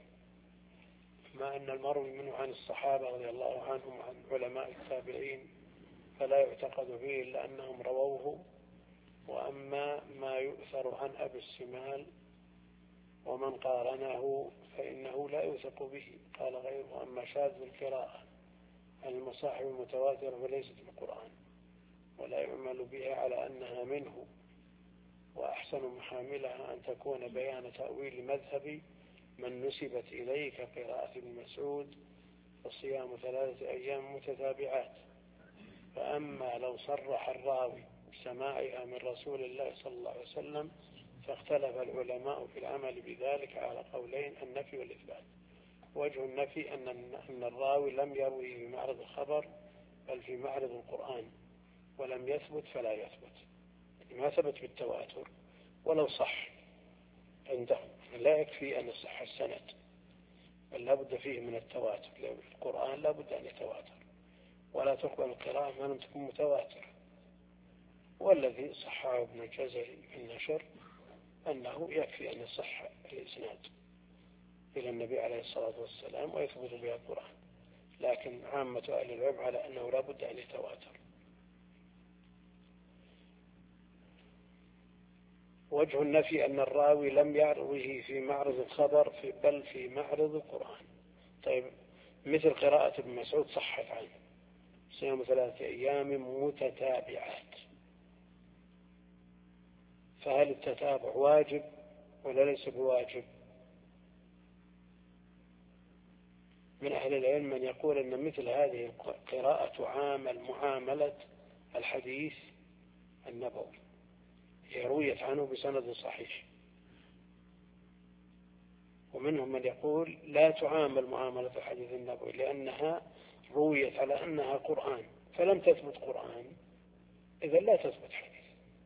مع أن المروي منه عن الصحابة رضي الله عنهم وعن علماء التابعين فلا يعتقد فيه إلا أنهم رووه. وأما ما يؤثر عن أبي السمال ومن قارنه فإنه لا يوثق به. قال غيره أما شاذ القراءة عن المصاحف المتواترة فليست بالقرآن ولا يعمل بها على أنها منه، وأحسن محاملها أن تكون بيان تأويل مذهب من نسبت إليه كقراءة ابن مسعود وصيام ثلاثة أيام متتابعات. فأما لو صرح الراوي بسماعها من رسول الله صلى الله عليه وسلم فاختلف العلماء في العمل بذلك على قولين: النفي والإثبات. وجه النفي أن أن الراوي لم يروي في معرض الخبر بل في معرض القرآن، ولم يثبت فلا يثبت، ما ثبت بالتواتر ولو صح عندهم لا يكفي أن يصح السند، بل لابد فيه من التواتر. القرآن لابد أن يتواتر، ولا تقبل القراءة ما لم تكن متواترة. والذي صححه ابن الجزري في النشر أنه يكفي أن يصح الإسناد إلى النبي عليه الصلاة والسلام ويثبت بها القرآن، لكن عامة أهل العلم على أنه لا بد أن يتواتر. وجه النفي أن الراوي لم يروه في معرض الخبر في بل في معرض القرآن. طيب مثل قراءة ابن مسعود صحت عنه صيام ثلاثة أيام متتابعات، فهل التتابع واجب ولا ليس بواجب؟ من أهل العلم من يقول أن مثل هذه القراءة تعامل معاملة الحديث النبوي، هي رويت عنه بسند صحيح. ومنهم من يقول لا تعامل معاملة الحديث النبوي لأنها رويت على أنها قرآن فلم تثبت قرآن، إذا لا تثبت حديث.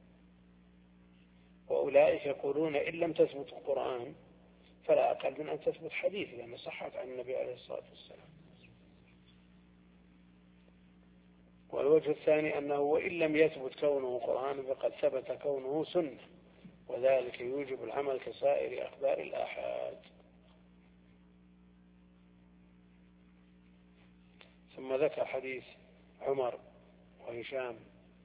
وأولئك يقولون إن لم تثبت القرآن فلا أقل من أن تثبت حديث لأن صحت عن النبي عليه الصلاة والسلام. والوجه الثاني أنه وإن لم يثبت كونه قرآن فقد ثبت كونه سنة، وذلك يوجب العمل كسائر أخبار الآحاد. ثم ذكر حديث عمر وهشام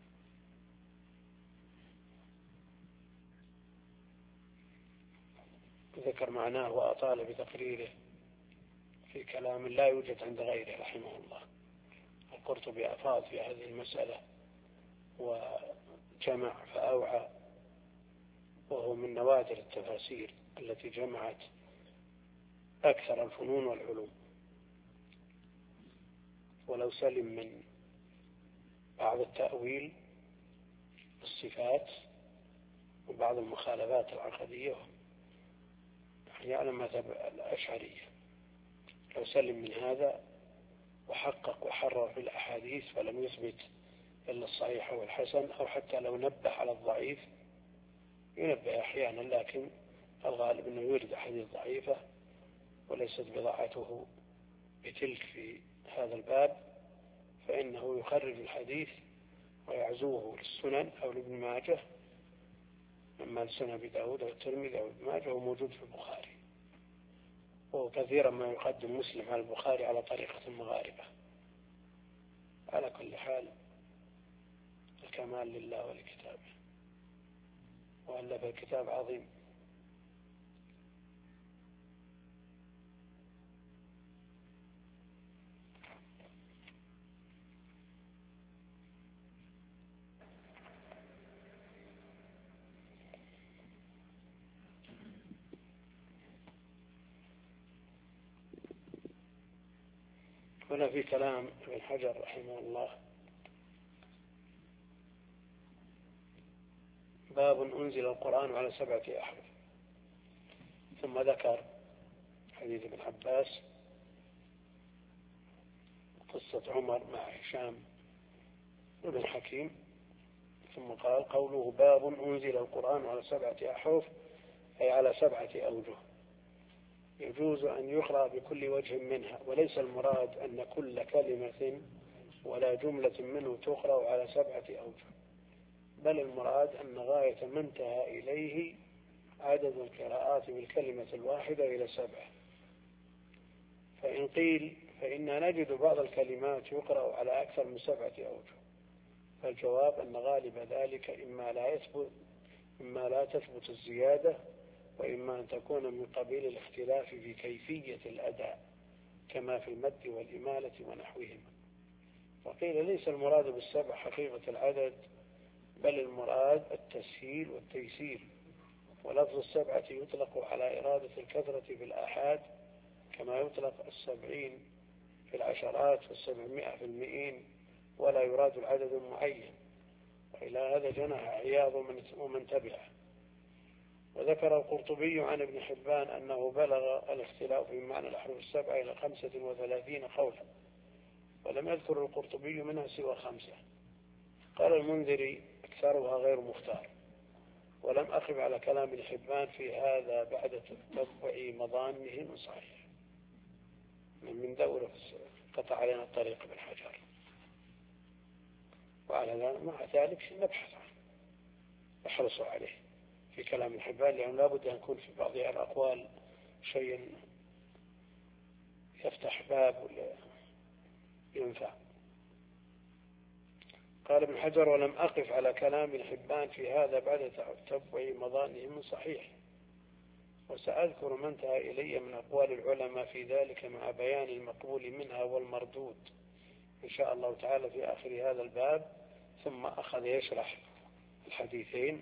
ذكر معناه وأطال بتقريره في كلام لا يوجد عند غيره رحمه الله. القرطبي أفاض في هذه المسألة وجمع فأوعى، وهو من نوادر التفاسير التي جمعت أكثر الفنون والعلوم. ولو سلم من بعض التأويل الصفات وبعض المخالفات العقدية يعلم مذهب الأشعرية، لو سلم من هذا وحقق وحرر في الأحاديث فلم يثبت إلا الصحيح والحسن، أو حتى لو نبه على الضعيف ينبه أحيانا، لكن الغالب أنه يريد أحاديث ضعيفة وليست بضاعته بتلك في هذا الباب، فإنه يخرج الحديث ويعزوه للسنن أو لابن ماجه، مما السنن أبي داود أو الترمذي أو ابن ماجه وموجود في البخاري. وكثيرا ما يقدم مسلم على البخاري على طريقة المغاربة. على كل حال الكمال لله ولكتابه، وألف الكتاب عظيم. هنا في كلام ابن حجر رحمه الله. باب أنزل القرآن على سبعة أحرف، ثم ذكر حديث ابن عباس، قصة عمر مع هشام بن حكيم، ثم قال قوله باب أنزل القرآن على سبعة أحرف أي على سبعة أوجه، يجوز أن يقرأ بكل وجه منها، وليس المراد أن كل كلمة ولا جملة منه تقرأ على سبعة أوجه، بل المراد أن غاية ما انتهى إليه عدد القراءات بالكلمة الواحدة إلى سبعة. فإن قيل فإننا نجد بعض الكلمات يقرأ على أكثر من سبعة أوجه، فالجواب أن غالب ذلك إما لا يثبت إما لا تثبت الزيادة، وإما أن تكون من قبيل الاختلاف في كيفية الأداء كما في المد والإمالة ونحوهما. وقيل ليس المراد بالسبع حقيقة العدد، بل المراد التسهيل والتيسير، ولفظ السبعة يطلق على إرادة الكثرة بالآحاد كما يطلق السبعين في العشرات والسبعمائة في المئين، ولا يراد العدد المعين. وإلى هذا جنح عياض ومن تبعه. وذكر القرطبي عن ابن حبان أنه بلغ الاختلاف في معنى الأحرف السبعة إلى خمسة وثلاثين قولا، ولم يذكر القرطبي منها سوى خمسة. قال المنذري أكثرها غير مختار، ولم أقف على كلام ابن حبان في هذا بعد تتبع مظانه من صحيح من دورة قطع علينا الطريق بالحجر. وعلى مع ذلك نبحث عنه نحرص عليه في كلام ابن حبان، لأنه لا بد أن يكون في بعض الأقوال شيء يفتح باب ينفع. قال ابن حجر ولم أقف على كلام ابن حبان في هذا بعد تتبع مظانه من صحيح، وسأذكر ما انتهى إلي من أقوال العلماء في ذلك مع بيان المقبول منها والمردود إن شاء الله تعالى في آخر هذا الباب. ثم أخذ يشرح الحديثين.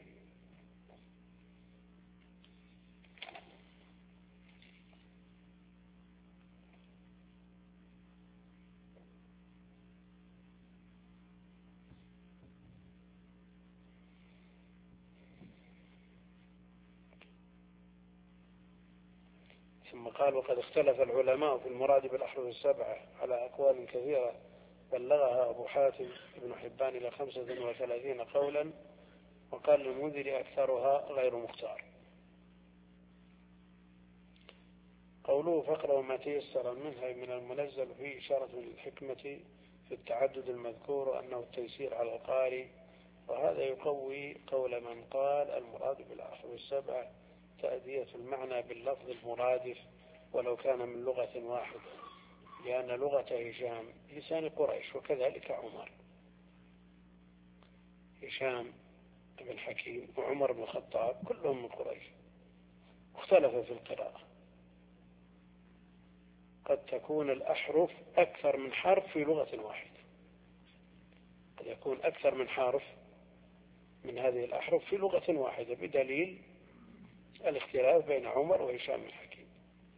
ثم قال وقد اختلف العلماء في المراد بالأحرف السبعة على أقوال كثيرة بلغها أبو حاتم ابن حبان إلى خمسة وثلاثين قولا، وقال المنذر أكثرها غير مختار. قوله فاقرأوا ما تيسر منها من المنزل فيه إشارة للحكمة في التعدد المذكور وأنه التيسير على القارئ، وهذا يقوي قول من قال المراد بالأحرف السبعة تأدية المعنى باللفظ المرادف ولو كان من لغة واحدة، لأن لغة هشام لسان قريش وكذلك عمر. هشام بن حكيم وعمر بن الخطاب كلهم من قريش، اختلف في القراءة. قد تكون الأحرف أكثر من حرف في لغة واحدة، قد يكون أكثر من حرف من هذه الأحرف في لغة واحدة بدليل الاختلاف بين عمر وهشام بن حكيم.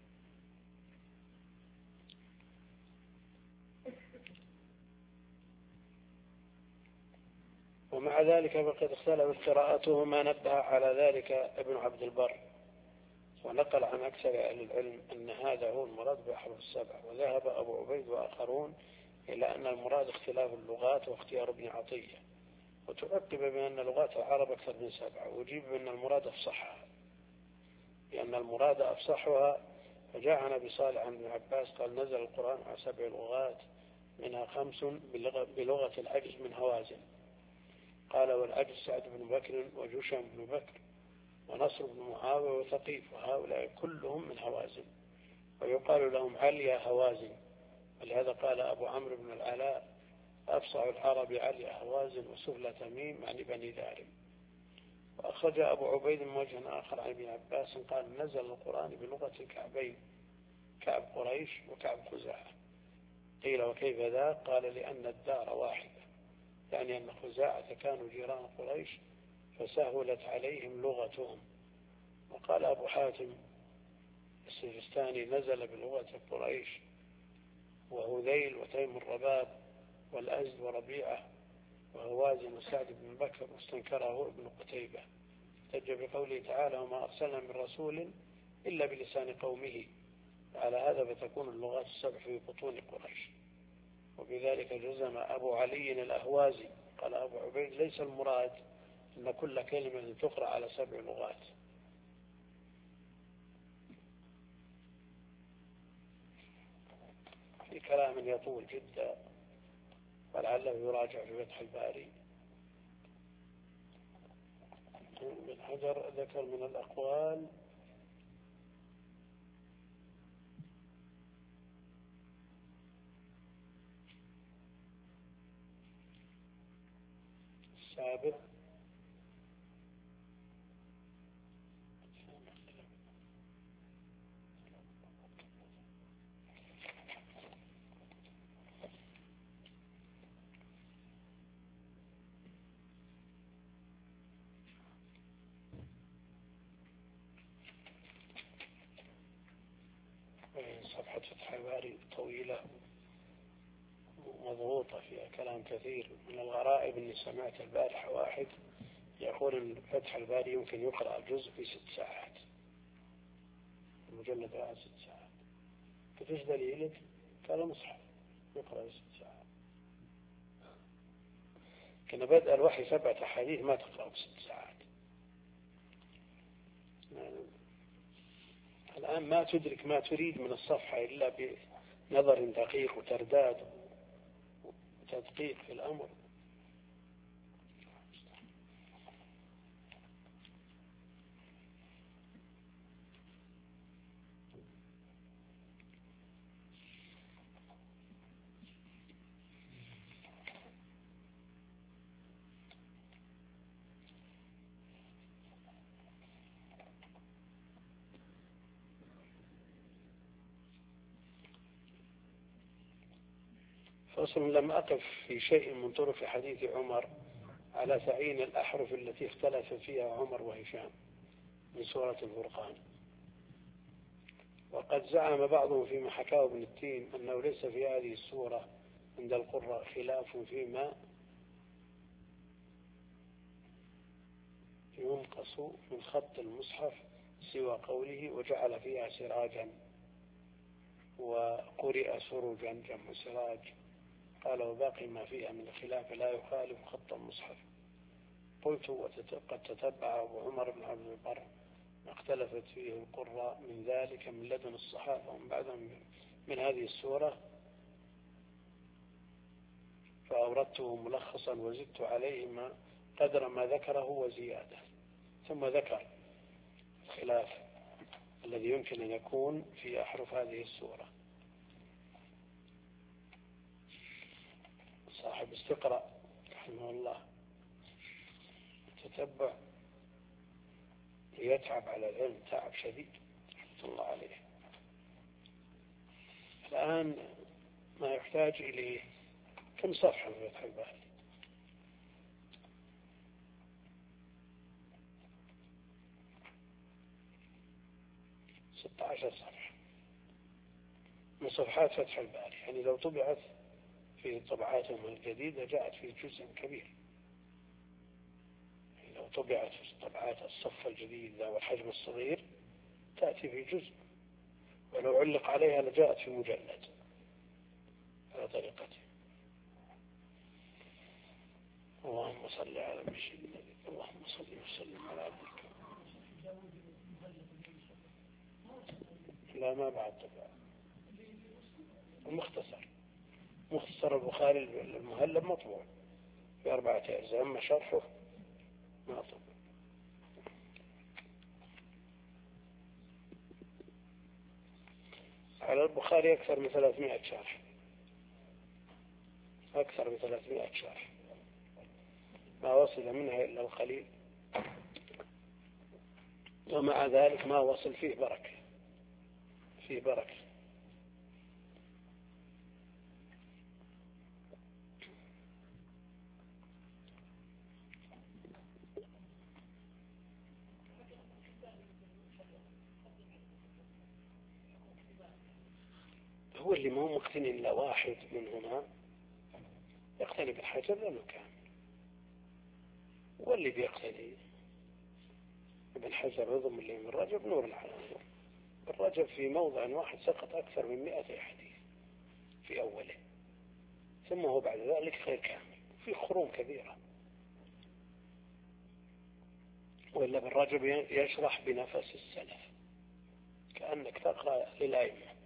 ومع ذلك فقد اختلفت قراءته ما نبه على ذلك ابن عبد البر، ونقل عن أكثر أهل العلم أن هذا هو المراد بأحرف السبع. وذهب أبو عبيد وآخرون إلى أن المراد اختلاف اللغات واختيار ابن عطية، وتعقب بأن لغات العرب أكثر من سبعة، وجيب بأن المراد أفصحها، لأن المراد أفصحها. فجاء عن أبي صالح عن ابن عباس قال نزل القرآن على سبع لغات منها خمس بلغة العجز من هوازن. قال والعجز سعد بن بكر وجوشم بن بكر ونصر بن معاوية وثقيف، وهؤلاء كلهم من هوازن، ويقال لهم عليا هوازن، ولهذا قال أبو عمرو بن العلاء أفصح العرب عليا هوازن وسفلى تميم عن بني دارم. وأخرج أبو عبيد من وجه آخر عن ابن عباس قال نزل القرآن بلغة الكعبين، كعب قريش وكعب خزاعة. قيل وكيف ذا؟ قال لأن الدار واحدة، يعني أن خزاعة كانوا جيران قريش فسهلت عليهم لغتهم. وقال أبو حاتم السجستاني نزل بلغة قريش وهذيل وتيم الرباب والأزد وربيعة وهوازن وسعد بن بكر واستنكره ابن قتيبة، احتج بقوله تعالى وما أرسلنا من رسول إلا بلسان قومه. على هذا فتكون اللغات السبع في بطون قريش. وبذلك جزم أبو علي الأهوازي قال أبو عبيد ليس المراد أن كل كلمة تقرأ على سبع لغات. في كلام يطول جدا ولعله يراجع في فتح الباري. ابن حجر ذكر من الأقوال السابق صفحة فتح الباري طويلة مضغوطة فيها كلام كثير. من الغرائب أني سمعت البارحة واحد يقول أن فتح الباري يمكن يقرأ الجزء في ست ساعات، المجلد واحد ست ساعات. كيف دليلك؟ قال مصحف يقرأ في ست ساعات. كان بدأ الوحي سبعة أحاديث ما تقرأ بست ساعات. الآن ما تدرك ما تريد من الصفحة إلا بنظر دقيق وترداد وتدقيق في الأمر. فصل لم أقف في شيء من طرق حديث عمر على تعيين الأحرف التي اختلف فيها عمر وهشام من سورة الفرقان. وقد زعم بعضهم فيما حكاه ابن التين أنه ليس في هذه السورة عند القراء خلاف فيما ينقص من خط المصحف سوى قوله وجعل فيها سراجا وقرئ سروجا جمع سراج. قال وباقي ما فيها من الخلاف لا يخالف خط المصحف. قلت وقد تتبع أبو عمر بن عبد البر ما اختلفت فيه القراء من ذلك من لدن الصحابة ومن بعدهم من هذه السورة، فأوردته ملخصا وزدت عليه ما قدر ما ذكره وزيادة. ثم ذكر الخلاف الذي يمكن أن يكون في أحرف هذه السورة. صاحب استقراء رحمه الله تتبع يتعب على العلم تعب شديد رحمه الله عليه. الآن ما يحتاج إليه كم صفحة في فتح الباري؟ ستة عشر صفحة من صفحات فتح الباري. يعني لو طبعت في طبعاتهم الجديدة جاءت في جزء كبير. يعني لو طبعت في طبعات الصف الجديد والحجم الصغير تأتي في جزء، ولو علق عليها لجاءت في مجلد على طريقته. اللهم صل على محمد. اللهم صل وسلم على عبدك. لا ما بعد طبعا. المختصر مختصر البخاري المهلب مطبوع في أربعة أجزاء، أما شرحه ما طبع. على البخاري أكثر من ثلاثمائة شرح، أكثر من ثلاثمائة شرح ما وصل منها إلا القليل، ومع ذلك ما وصل فيه بركة، فيه بركة. هو اللي ما هو مقتني إلا واحد منهما يقتني بالحجر لأنه كامل، واللي بيقتني ابن حجر رضم اللي من رجب نور العالمين. الرجب في موضع واحد سقط أكثر من مئة حديث في أوله، ثم هو بعد ذلك غير كامل في خروم كبيرة. وإلا بالرجب يشرح بنفس السلف كأنك تقرأ للأئمة.